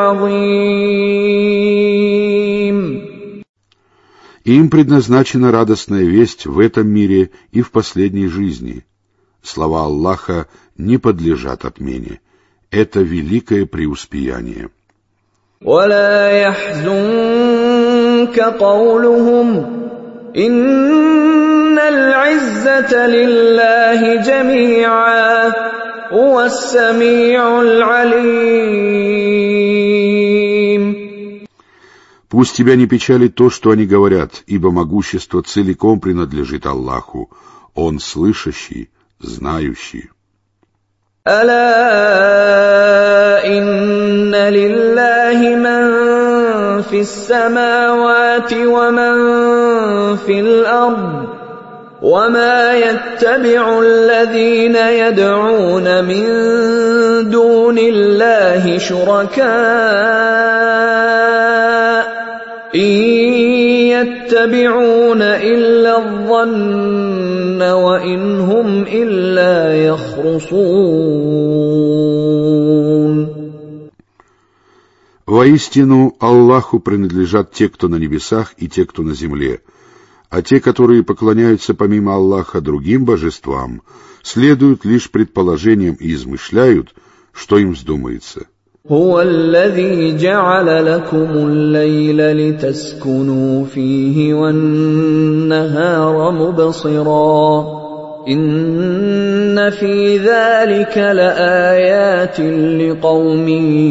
العظيم. Им предназначена радостная весть в этом мире и в последней жизни. Слова Аллаха не подлежат отмене. Это великое преуспеяние. ولا يحزنك قولهم إن العزة لله جميعا هو السميع العليم. Пусть тебя не печалит то, что они говорят, ибо могущество целиком принадлежит Аллаху. Он слышащий, знающий. ألا إن لله من في السماوات ومن في الأرض وما يتبع الذين يدعون من دون الله شركاء إن يتبعون إلا الظن وإن هم إلا يخرصون. Воистину, Аллаху принадлежат те, кто на небесах, и те, кто на земле. А те, которые поклоняются помимо Аллаха другим божествам, следуют лишь предположениям и измышляют, что им вздумается. هو الذي جعل لكم الليل لتسكنوا فيه والنهار مبصرا إن في ذلك لآيات لقوم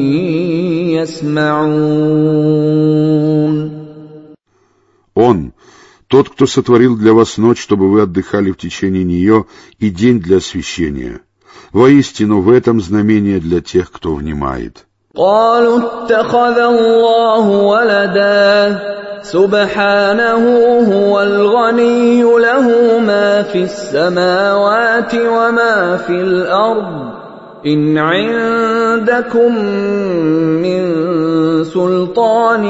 يسمعون. Он, тот, кто сотворил для вас ночь, чтобы вы отдыхали в течение нее, и день для освещения. Воистину, в этом знамение для тех, кто внимает. قالوا اتخذ الله ولدا سبحانه هو الغني له ما في السماوات وما في الأرض إن عندكم من سلطان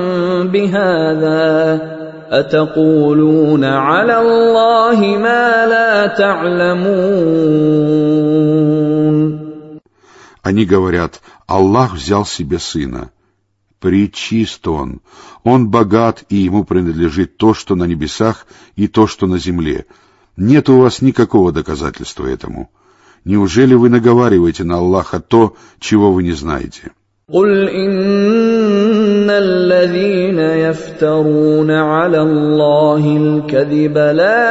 بهذا أتقولون على الله ما لا تعلمون. Они говорят: Аллах взял себе сына. Пречист он, он богат, и ему принадлежит то, что на небесах, и то, что на земле. Нет у вас никакого доказательства этому. Неужели вы наговариваете на Аллаха то, чего вы не знаете? قل إن الذين يفترون على الله الكذب لا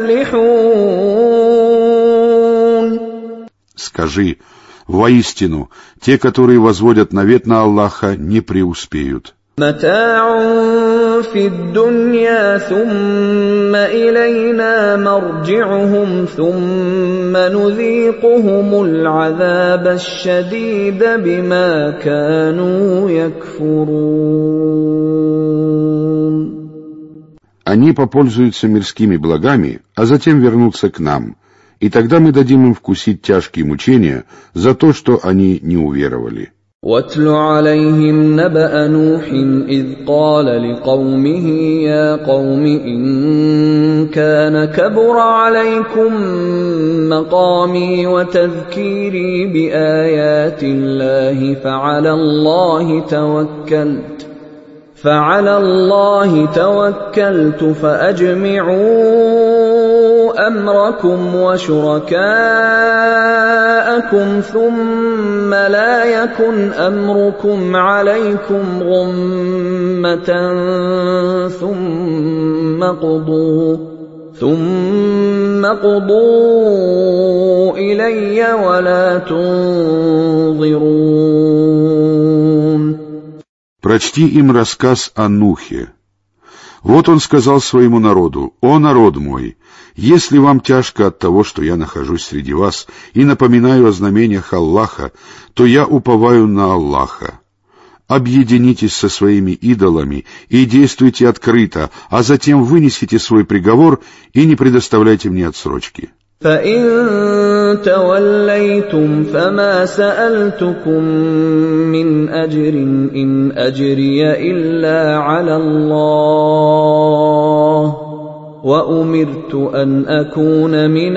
يفلحون. Скажи: воистину, те, которые возводят навет на Аллаха, не преуспеют. متاع في الدنيا ثم إلينا مرجعهم ثم نذيقهم العذاب الشديد بما كانوا يكفرون. Они попользуются мирскими благами, а затем вернутся к нам, и тогда мы дадим им вкусить тяжкие мучения за то, что они не уверовали. واتل عليهم نبأ نوح إذ قال لقومه يا قوم إن كان كبر عليكم مقامي وتذكيري بآيات الله فعلى الله توكلت فعلى الله توكلت فأجمعوا أمركم وشركاءكم ثم لا يكن أمركم عليكم غمة ثم قضوا ثم قضوا إلي ولا تنظرون. Прочти им рассказ о Нухе. Вот он сказал своему народу: «О народ мой, если вам тяжко от того, что я нахожусь среди вас и напоминаю о знамениях Аллаха, то я уповаю на Аллаха. Объединитесь со своими идолами и действуйте открыто, а затем вынесите свой приговор и не предоставляйте мне отсрочки». فإن توليتم فما سألتكم من أجر إن أجري إلا على الله وأمرت أن أكون من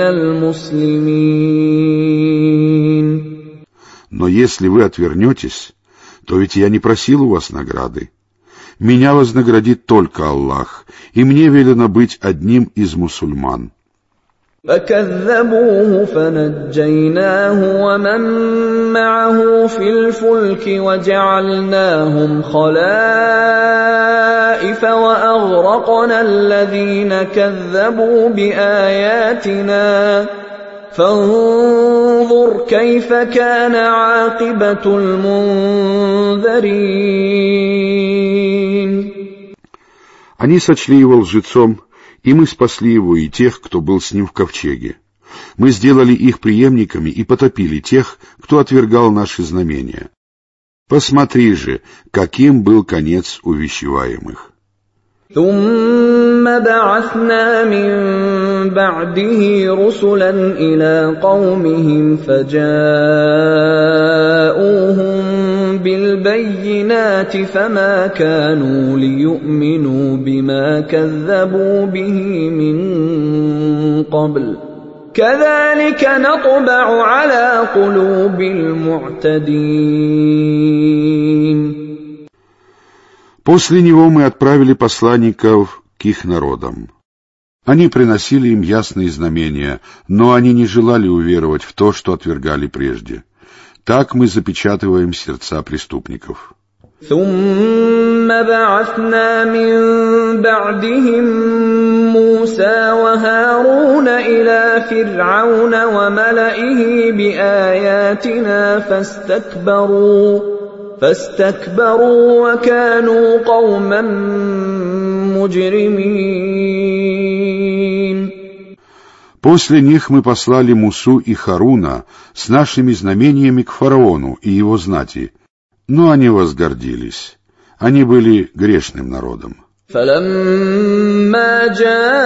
المسلمين. Но если вы отвернетесь, то ведь я не просил у вас награды. Меня вознаградит только Аллах, и мне велено быть одним из мусульман. فكذبوه فنجيناه ومن معه في الفلك وجعلناهم خلائف وأغرقنا الذين كذبوا بآياتنا فانظر كيف كان عاقبة المنذرين. Они сочли его лжецом, и мы спасли его и тех, кто был с ним в ковчеге. Мы сделали их преемниками и потопили тех, кто отвергал наши знамения. Посмотри же, каким был конец увещеваемых. ثم بعثنا من بعده رسلا إلى قومهم فجاءوهم بالبينات فما كانوا ليؤمنوا بما كذبوا به من قبل كذلك نطبع على قلوب المعتدين. После него мы отправили посланников к их народам. Они приносили им ясные знамения, но они не желали уверовать в то, что отвергали прежде. Так мы запечатываем сердца преступников. ثم بعثنا من بعدهم موسى وهارون إلى فرعون وملئه بآياتنا فاستكبروا فاستكبروا وكانوا قوما مجرمين. После них мы послали Мусу и Харуна с нашими знамениями к фараону и его знати, но они возгордились. Они были грешным народом. فلما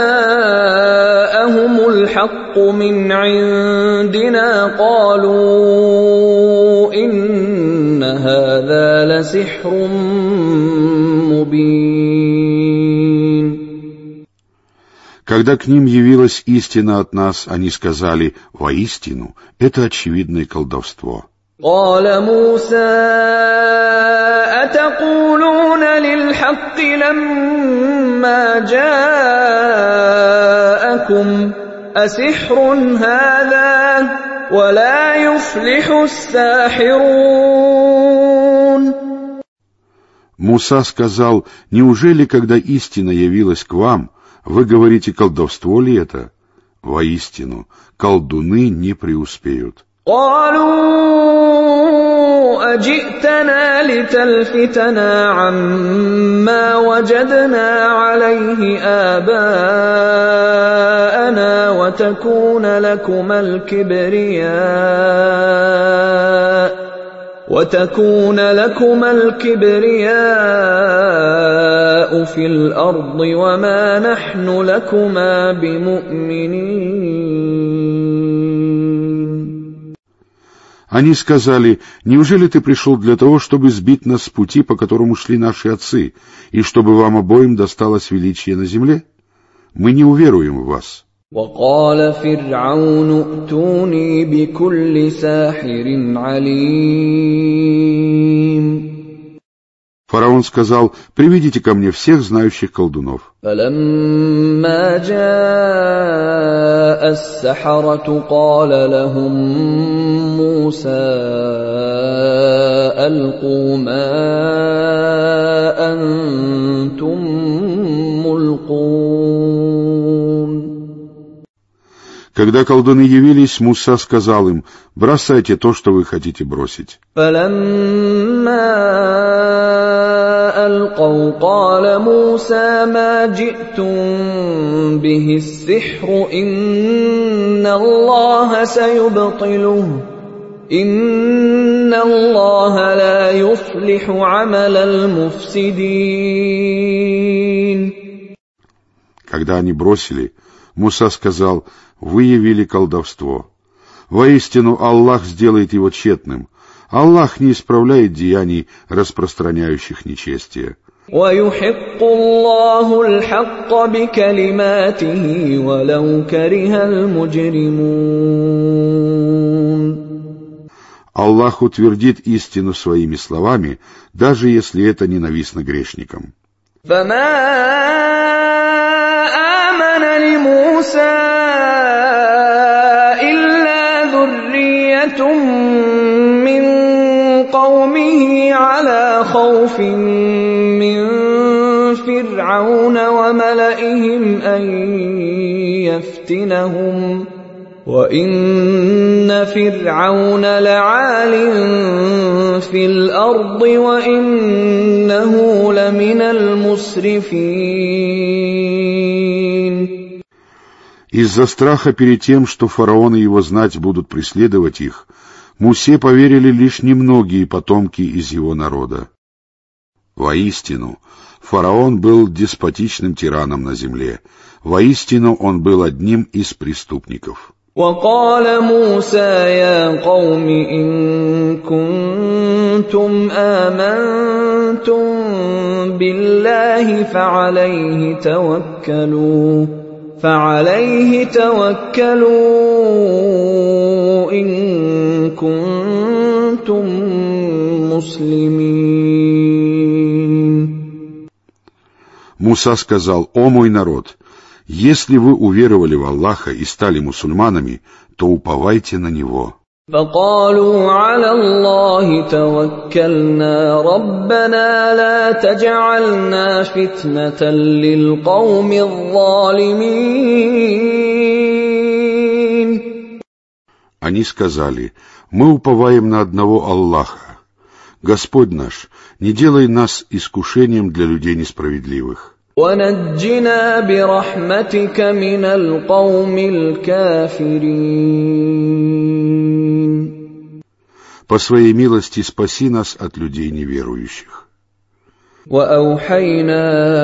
جاءهم الحق من عندنا قالوا إن هذا لسحر مبين. Когда к ним явилась истина от нас, они сказали: воистину, это очевидное колдовство. قال موسى أتقولون للحق لما جاءكم أسحر هذا ولا يفلح الساحرون. Муса сказал: неужели, когда истина явилась к вам, вы говорите, колдовство ли это? Воистину, колдуны не преуспеют. قالوا أجئتنا لتلفتنا عما وجدنا عليه آباءنا وتكون لكما الكبرياء وتكون لكما الكبرياء في الأرض وما نحن لكما بمؤمنين. Они сказали: неужели ты пришел для того, чтобы сбить нас с пути, по которому шли наши отцы, и чтобы вам обоим досталось величие на земле? Мы не уверуем в вас. وقال فرعون ائتوني بكل ساحر عليم. Фараон сказал: приведите ко мне всех знающих колдунов. فلما جاء السحرة قال لهم موسى ألقوا ما أنتم ملقون. Когда колдуны явились, Муса сказал им: бросайте то, что вы хотите бросить. ألقوا قال موسى ما جئتم به السحر إن الله سيبطله إن الله لا يصلح عمل المفسدين. Когда они бросили, Муса сказал: вы явили колдовство. Воистину, Аллах сделает его тщетным. Аллах не исправляет деяний, распространяющих нечестие. وَيُحِقُّ اللَّهُ الْحَقَّ بِكَلِمَاتِهِ وَلَوْ كَرِهَ الْمُجْرِمُونَ. Аллах утвердит истину своими словами, даже если это ненавистно грешникам. فَمَا آمَنَ لِمُوسَى إِلَّا ذُرِّيَّةٌ قومه على خوف من فرعون وملئهم أن يفتنهم وإن فرعون لعال في الأرض وإنه لمن المسرفين. Из-за страха перед тем, что фараон и его знать будут преследовать их, Мусе поверили лишь немногие потомки из его народа. Воистину, Фараон был деспотичным тираном на земле. Воистину, он был одним из преступников. وقال موسى يا قوم إن كنتم آمنتم بالله فعليه توكلوا فعليه توكلوا إن كنتم مسلمين. Муса сказал: «О мой народ, если вы уверовали в Аллаха и стали мусульманами, то уповайте на Него». فقالوا على الله توكلنا ربنا لا تجعلنا فتنة للقوم الظالمين. Они сказали: «Мы уповаем на одного Аллаха. Господь наш, не делай нас искушением для людей несправедливых». ونجنا برحمتك من القوم الكافرين. По своей милости спаси нас от людей неверующих. وأوحينا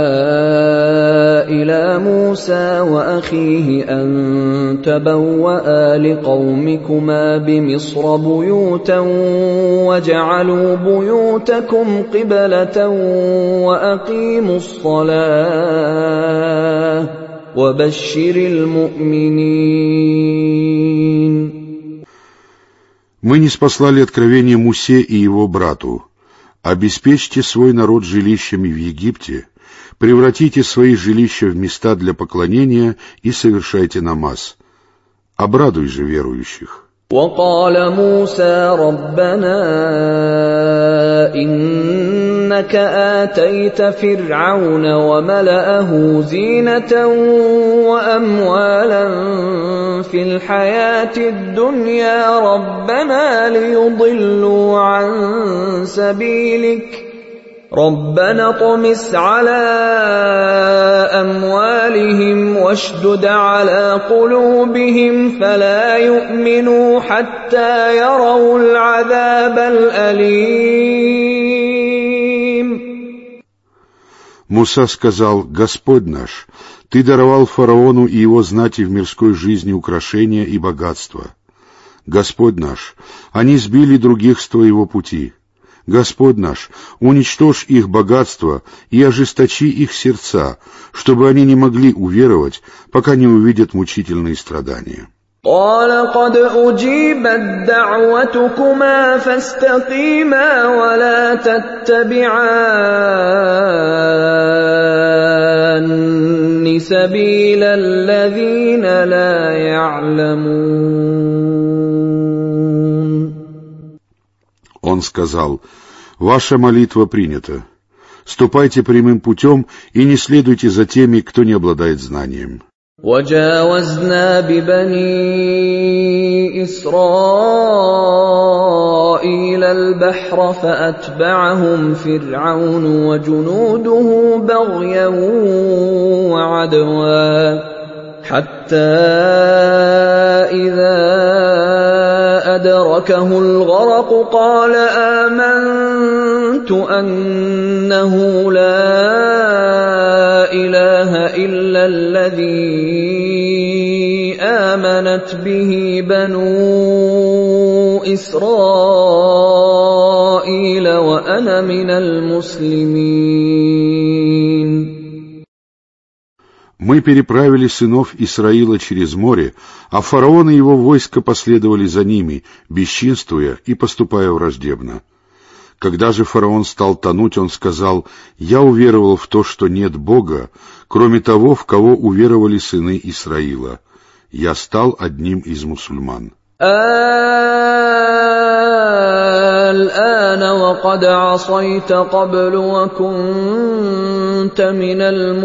إلى موسى وأخيه أن تبوأ لقومكما بمصر بيوتا وجعلوا بيوتكم قبلة وأقيموا الصلاة وبشر المؤمنين. Мы ниспослали откровение Мусе и его брату: обеспечьте свой народ жилищами в Египте, превратите свои жилища в места для поклонения и совершайте намаз. Обрадуй же верующих. وقال موسى ربنا إنك آتيت فرعون وملأه زينة وأموالا في الحياة الدنيا ربنا ليضلوا عن سبيلك ربنا اطمس على أموالهم واشدد على قلوبهم فلا يؤمنوا حتى يروا العذاب الأليم. Муса сказал: «Господь наш, Ты даровал фараону и его знати в мирской жизни украшения и богатства. Господь наш, они сбили других с Твоего пути. Господь наш, уничтожь их богатство и ожесточи их сердца, чтобы они не могли уверовать, пока не увидят мучительные страдания». قال قد أجيبت دعوتكما فاستقيما ولا تتبعان سبيل الذين لا يعلمون. Он сказал: «Ваша молитва принята. Ступайте прямым путем и не следуйте за теми, кто не обладает знанием». وجاوزنا ببني إسرائيل البحر فأتبعهم فرعون وجنوده بغيا وعدوا حتى إذا أدركه الغرق قال آمنت أنه لا إله إلا الذي آمنت به بنو إسرائيل وأنا من المسلمين. Мы переправили сынов Исраила через море, а фараон и его войско последовали за ними, бесчинствуя и поступая враждебно. Когда же фараон стал тонуть, он сказал: «Я уверовал в то, что нет Бога, кроме того, в кого уверовали сыны Исраила. Я стал одним из мусульман». الآن وقد عصيت قبل وكنت من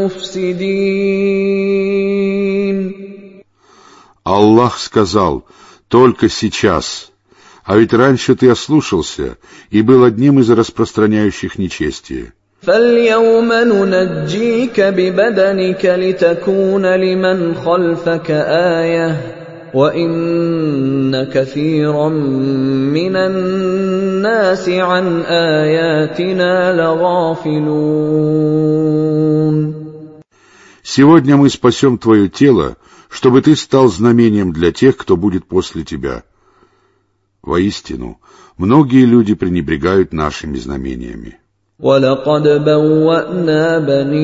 المفسدين. Аллах сказал: «Только сейчас, а ведь раньше ты ослушался и был одним из распространяющих нечестие». فاليوم ننجيك ببدنك لتكون لمن خلفك آية وَإِنَّ كَثِيرًا مِّنَ النَّاسِ عَنْ آيَاتِنَا لَغَافِلُونَ. Сегодня мы спасем твое тело, чтобы ты стал знамением для тех, кто будет после тебя. Воистину, многие люди пренебрегают нашими знамениями. وَلَقَدْ بَوَّأْنَا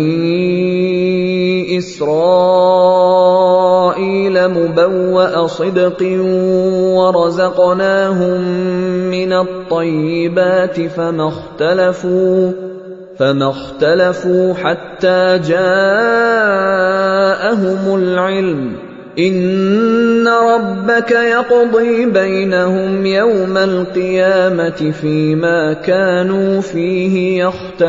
بَنِي إِسْرَائِيلَ مُبَوَّأَ صِدْقٍ وَرَزَقْنَاهُم مِّنَ الطَّيِّبَاتِ فَمَا اخْتَلَفُوا فَمَا اخْتَلَفُوا حَتَّى جَاءَهُمُ الْعِلْمُ ۚ إِنَّ رَبَّكَ يَقْضِي بَيْنَهُمْ يَوْمَ الْقِيَامَةِ فِيمَا كَانُوا فِيهِ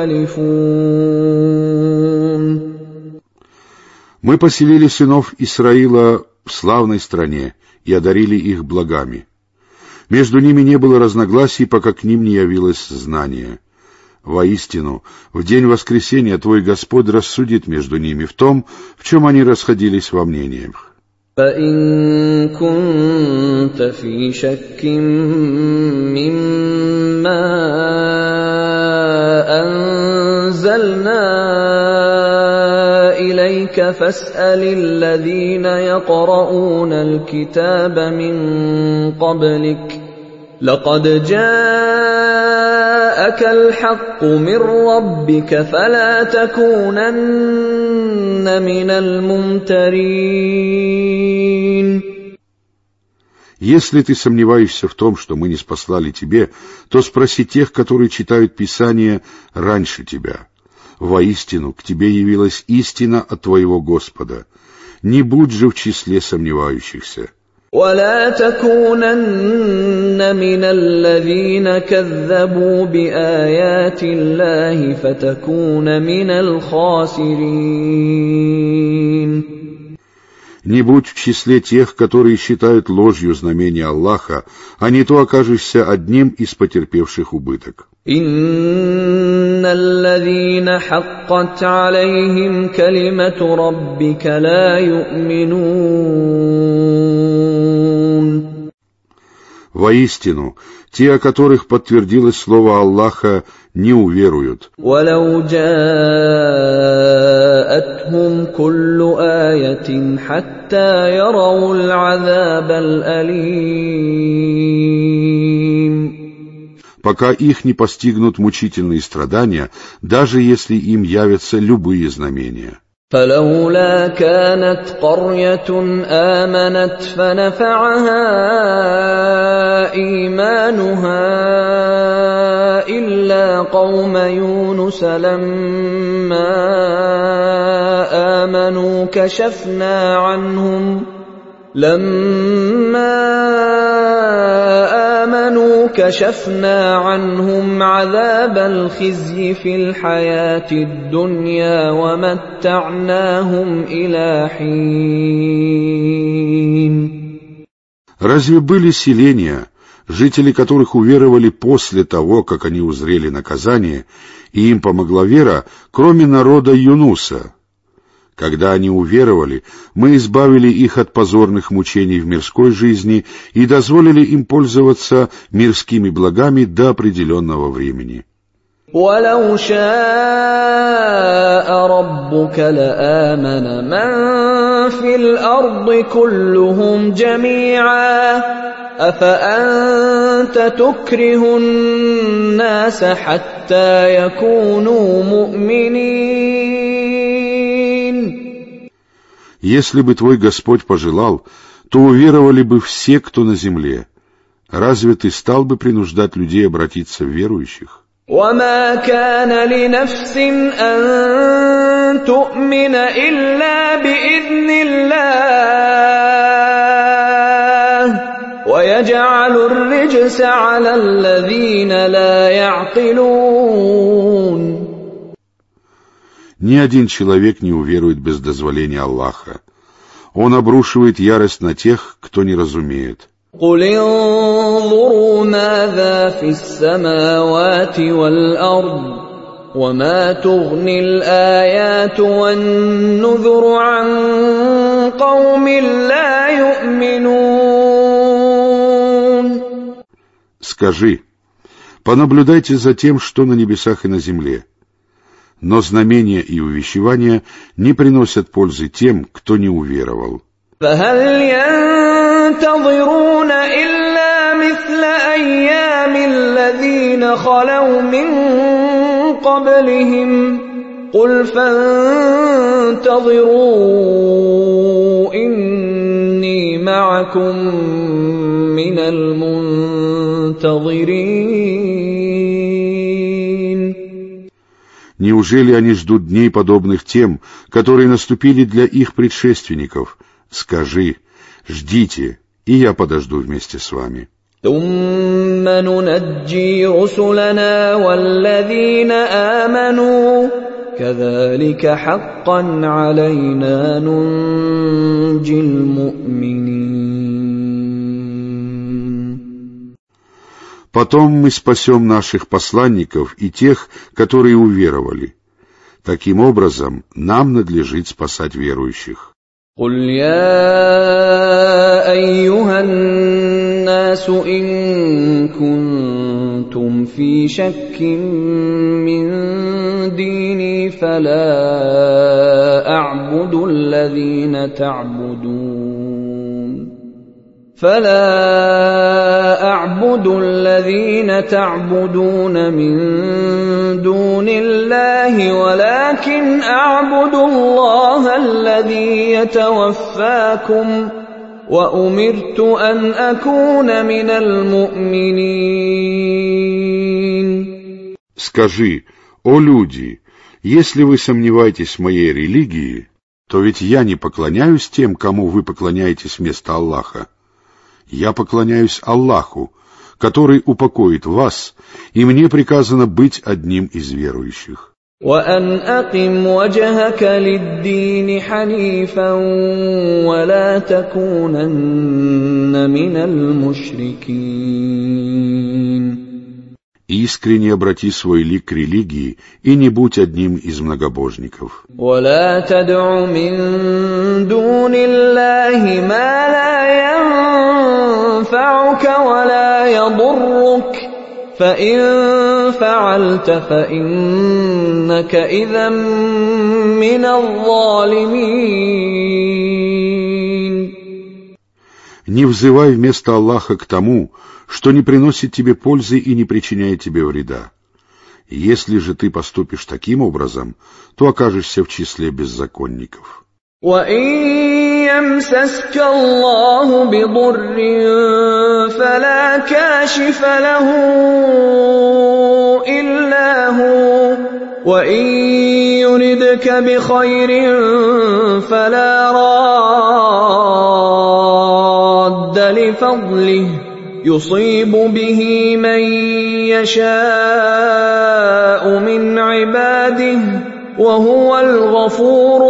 يَخْتَلِفُونَ. Мы поселили сынов Исраила в славной стране и одарили их благами. Между ними не было разногласий, пока к ним не явилось знание. Воистину, в день воскресения твой Господь рассудит между ними в том, в чем они расходились во мнениях. فَإِن كُنتَ فِي شَكٍّ مِّمَّا أَنزَلْنَا إِلَيْكَ فَاسْأَلِ الَّذِينَ يَقْرَؤُونَ الْكِتَابَ مِن قَبْلِكَ لَقَدْ جَاءَكَ الْحَقُّ مِن رَّبِّكَ فَلَا تَكُونَنَّ مِنَ الْمُمْتَرِينَ. Если ты сомневаешься в том, что мы не спаслали тебе, то спроси тех, которые читают Писание раньше тебя. Воистину, к тебе явилась истина от твоего Господа. Не будь же в числе сомневающихся. وَلَا تَكُونَنَّ مِنَ الَّذِينَ كَذَّبُوا بِآيَاتِ اللَّهِ فَتَكُونَ مِنَ الْخَاسِرِينَ. Не будь в числе тех, которые считают ложью знамения Аллаха, а не то окажешься одним из потерпевших убыток. إِنَّ الَّذِينَ حَقَّتْ عَلَيْهِمْ كَلِمَةُ رَبِّكَ لَا يُؤْمِنُونَ. Воистину, те, о которых подтвердилось слово Аллаха, не уверуют. وَلَوْ جَاءَتْهُمْ كُلُّ آيَةٍ حَتَّى يَرَوُا الْعَذَابَ الْأَلِيمَ. Пока их не постигнут мучительные страдания, даже если им явятся любые знамения. فَلَوْلَا كَانَتْ قَرْيَةٌ آمَنَتْ فَنَفَعَهَا إِيمَانُهَا إِلَّا قَوْمَ يُونُسَ لَمَّا آمَنُوا كَشَفْنَا عَنْهُمْ لَمَّا آمَنُوا كَشَفْنَا عَنْهُمْ عَذَابَ الْخِزْيِ فِي الْحَيَاةِ الدُّنْيَا وَمَتَّعْنَاهُمْ إِلَى حِينٍ. Разве были селения, жители которых уверовали после того, как они узрели наказание, и им помогла вера, кроме народа Юнуса? Когда они уверовали, мы избавили их от позорных мучений в мирской жизни и дозволили им пользоваться мирскими благами до определенного времени. وَلَوْ شَاءَ رَبُّكَ لَآمَنَ مَن فِي الْأَرْضِ كُلُّهُمْ جَمِيعًا أَفَأَنتَ تُكْرِهُ النَّاسَ حَتَّى يَكُونُوا مُؤْمِنِينَ. Если бы твой Господь пожелал, то уверовали бы все, кто на земле. Разве ты стал бы принуждать людей обратиться в верующих? وَمَا كَانَ لِنَفْسٍ أَن تُؤْمِنَ إِلَّا بِإِذْنِ اللَّهِ وَيَجْعَلُ الرِّجْسَ عَلَى الَّذِينَ لَا يَعْقِلُونَ. Ни один человек не уверует без дозволения Аллаха. Он обрушивает ярость на тех, кто не разумеет. قُلِ انظُرُوا مَاذَا فِي السَّمَاوَاتِ وَالْأَرْضِ وما تغني الآيات والنذر عن قوم لا يؤمنون. Скажи, понаблюдайте за тем, что на небесах и на земле. Но знамения и увещевания не приносят пользы тем, кто не уверовал. فهل ينتظرون إلا مثل أيام الذين خلوا من قبلهم قل فانتظروا إني معكم من المنتظرين. Неужели они ждут дней, подобных тем, которые наступили для их предшественников? Скажи, ждите, и я подожду вместе с вами. ثم ننجي رسلنا والذين آمنوا كذلك حقا علينا ننجي المؤمنين. Потом мы спасем наших посланников и тех, которые уверовали. Таким образом, нам надлежит спасать верующих. قل يا أيها الناس إن كنتم في شك من ديني فلا أعبد الذين تعبدون فلا أعبد الذين تعبدون من دون الله ولكن أعبد الله الذي يتوفاكم وأمرت أن أكون من المؤمنين. Скажи, о люди, если вы сомневаетесь в моей религии, то ведь я не поклоняюсь тем, кому вы поклоняетесь вместо Аллаха. Я поклоняюсь Аллаху, который упокоит вас, и мне приказано быть одним из верующих. وأن أقم وجهك للدين حنيفا ولا تكونن من المشركين. Искренне обрати свой лик к религии и не будь одним из многобожников. ولا تدع من دون الله ما لا ينفعك ولا يضرك فإن فعلت فإنك إذا من الظالمين. Не взывай вместо Аллаха к тому, что не приносит тебе пользы и не причиняет тебе вреда. Если же ты поступишь таким образом, то окажешься в числе беззаконников. وَإِن يَمْسَسْكَ اللَّهُ بِضُرٍّ فَلَا كَاشِفَ لَهُ إِلَّا هُوَ وَإِن يُرِدْكَ بِخَيْرٍ فَلَا رَادَّ لِفَضْلِهِ يُصِيبُ بِهِ مَن يَشَاءُ مِنْ عِبَادِهِ وَهُوَ الْغَفُورُ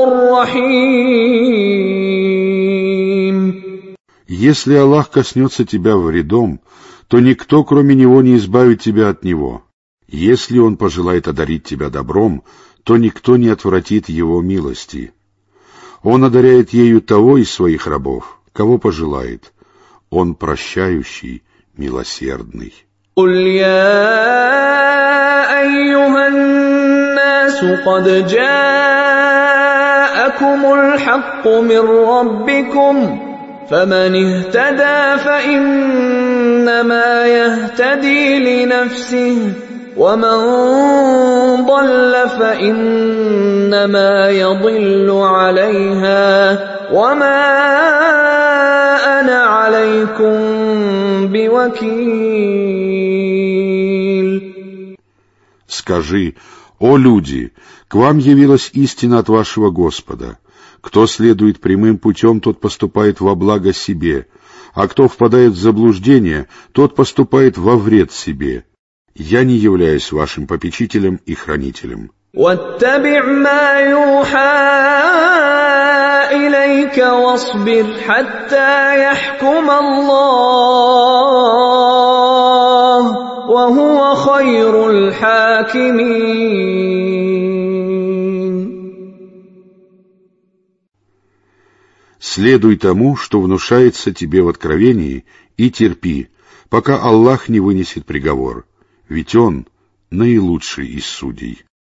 الرَّحِيمُ. Если Аллах коснется тебя вредом, то никто, кроме Него, не избавит тебя от Него. Если Он пожелает одарить тебя добром, то никто не отвратит Его милости. Он одаряет ею того из своих рабов, кого пожелает. Он прощающий, милосердный. قُلْ يَا أَيُّهَا النَّاسُ قَدْ جَاءَكُمُ الْحَقُّ مِنْ رَبِّكُمْ فَمَنِ اهْتَدَى فَإِنَّمَا يَهْتَدِي لِنَفْسِهِ وَمَنْ ضَلَّ فَإِنَّمَا يَضِلُّ عَلَيْهَا وَمَا أَنَا عَلَيْكُمْ بِوَكِيلٍ. Скажи, о люди, к вам явилась истина от вашего Господа. Кто следует прямым путем, тот поступает во благо себе, а кто впадает в заблуждение, тот поступает во вред себе. Я не являюсь вашим попечителем и хранителем. وَاتَّبِعْ مَا يُوحَى إِلَيْكَ وَاصْبِرْ حَتَّى يَحْكُمَ اللَّهُ وهو خير الحاكمين. Следуй тому, что внушается тебе в откровении, и терпи, пока Аллах не вынесет приговор, ведь Он наилучший из судей.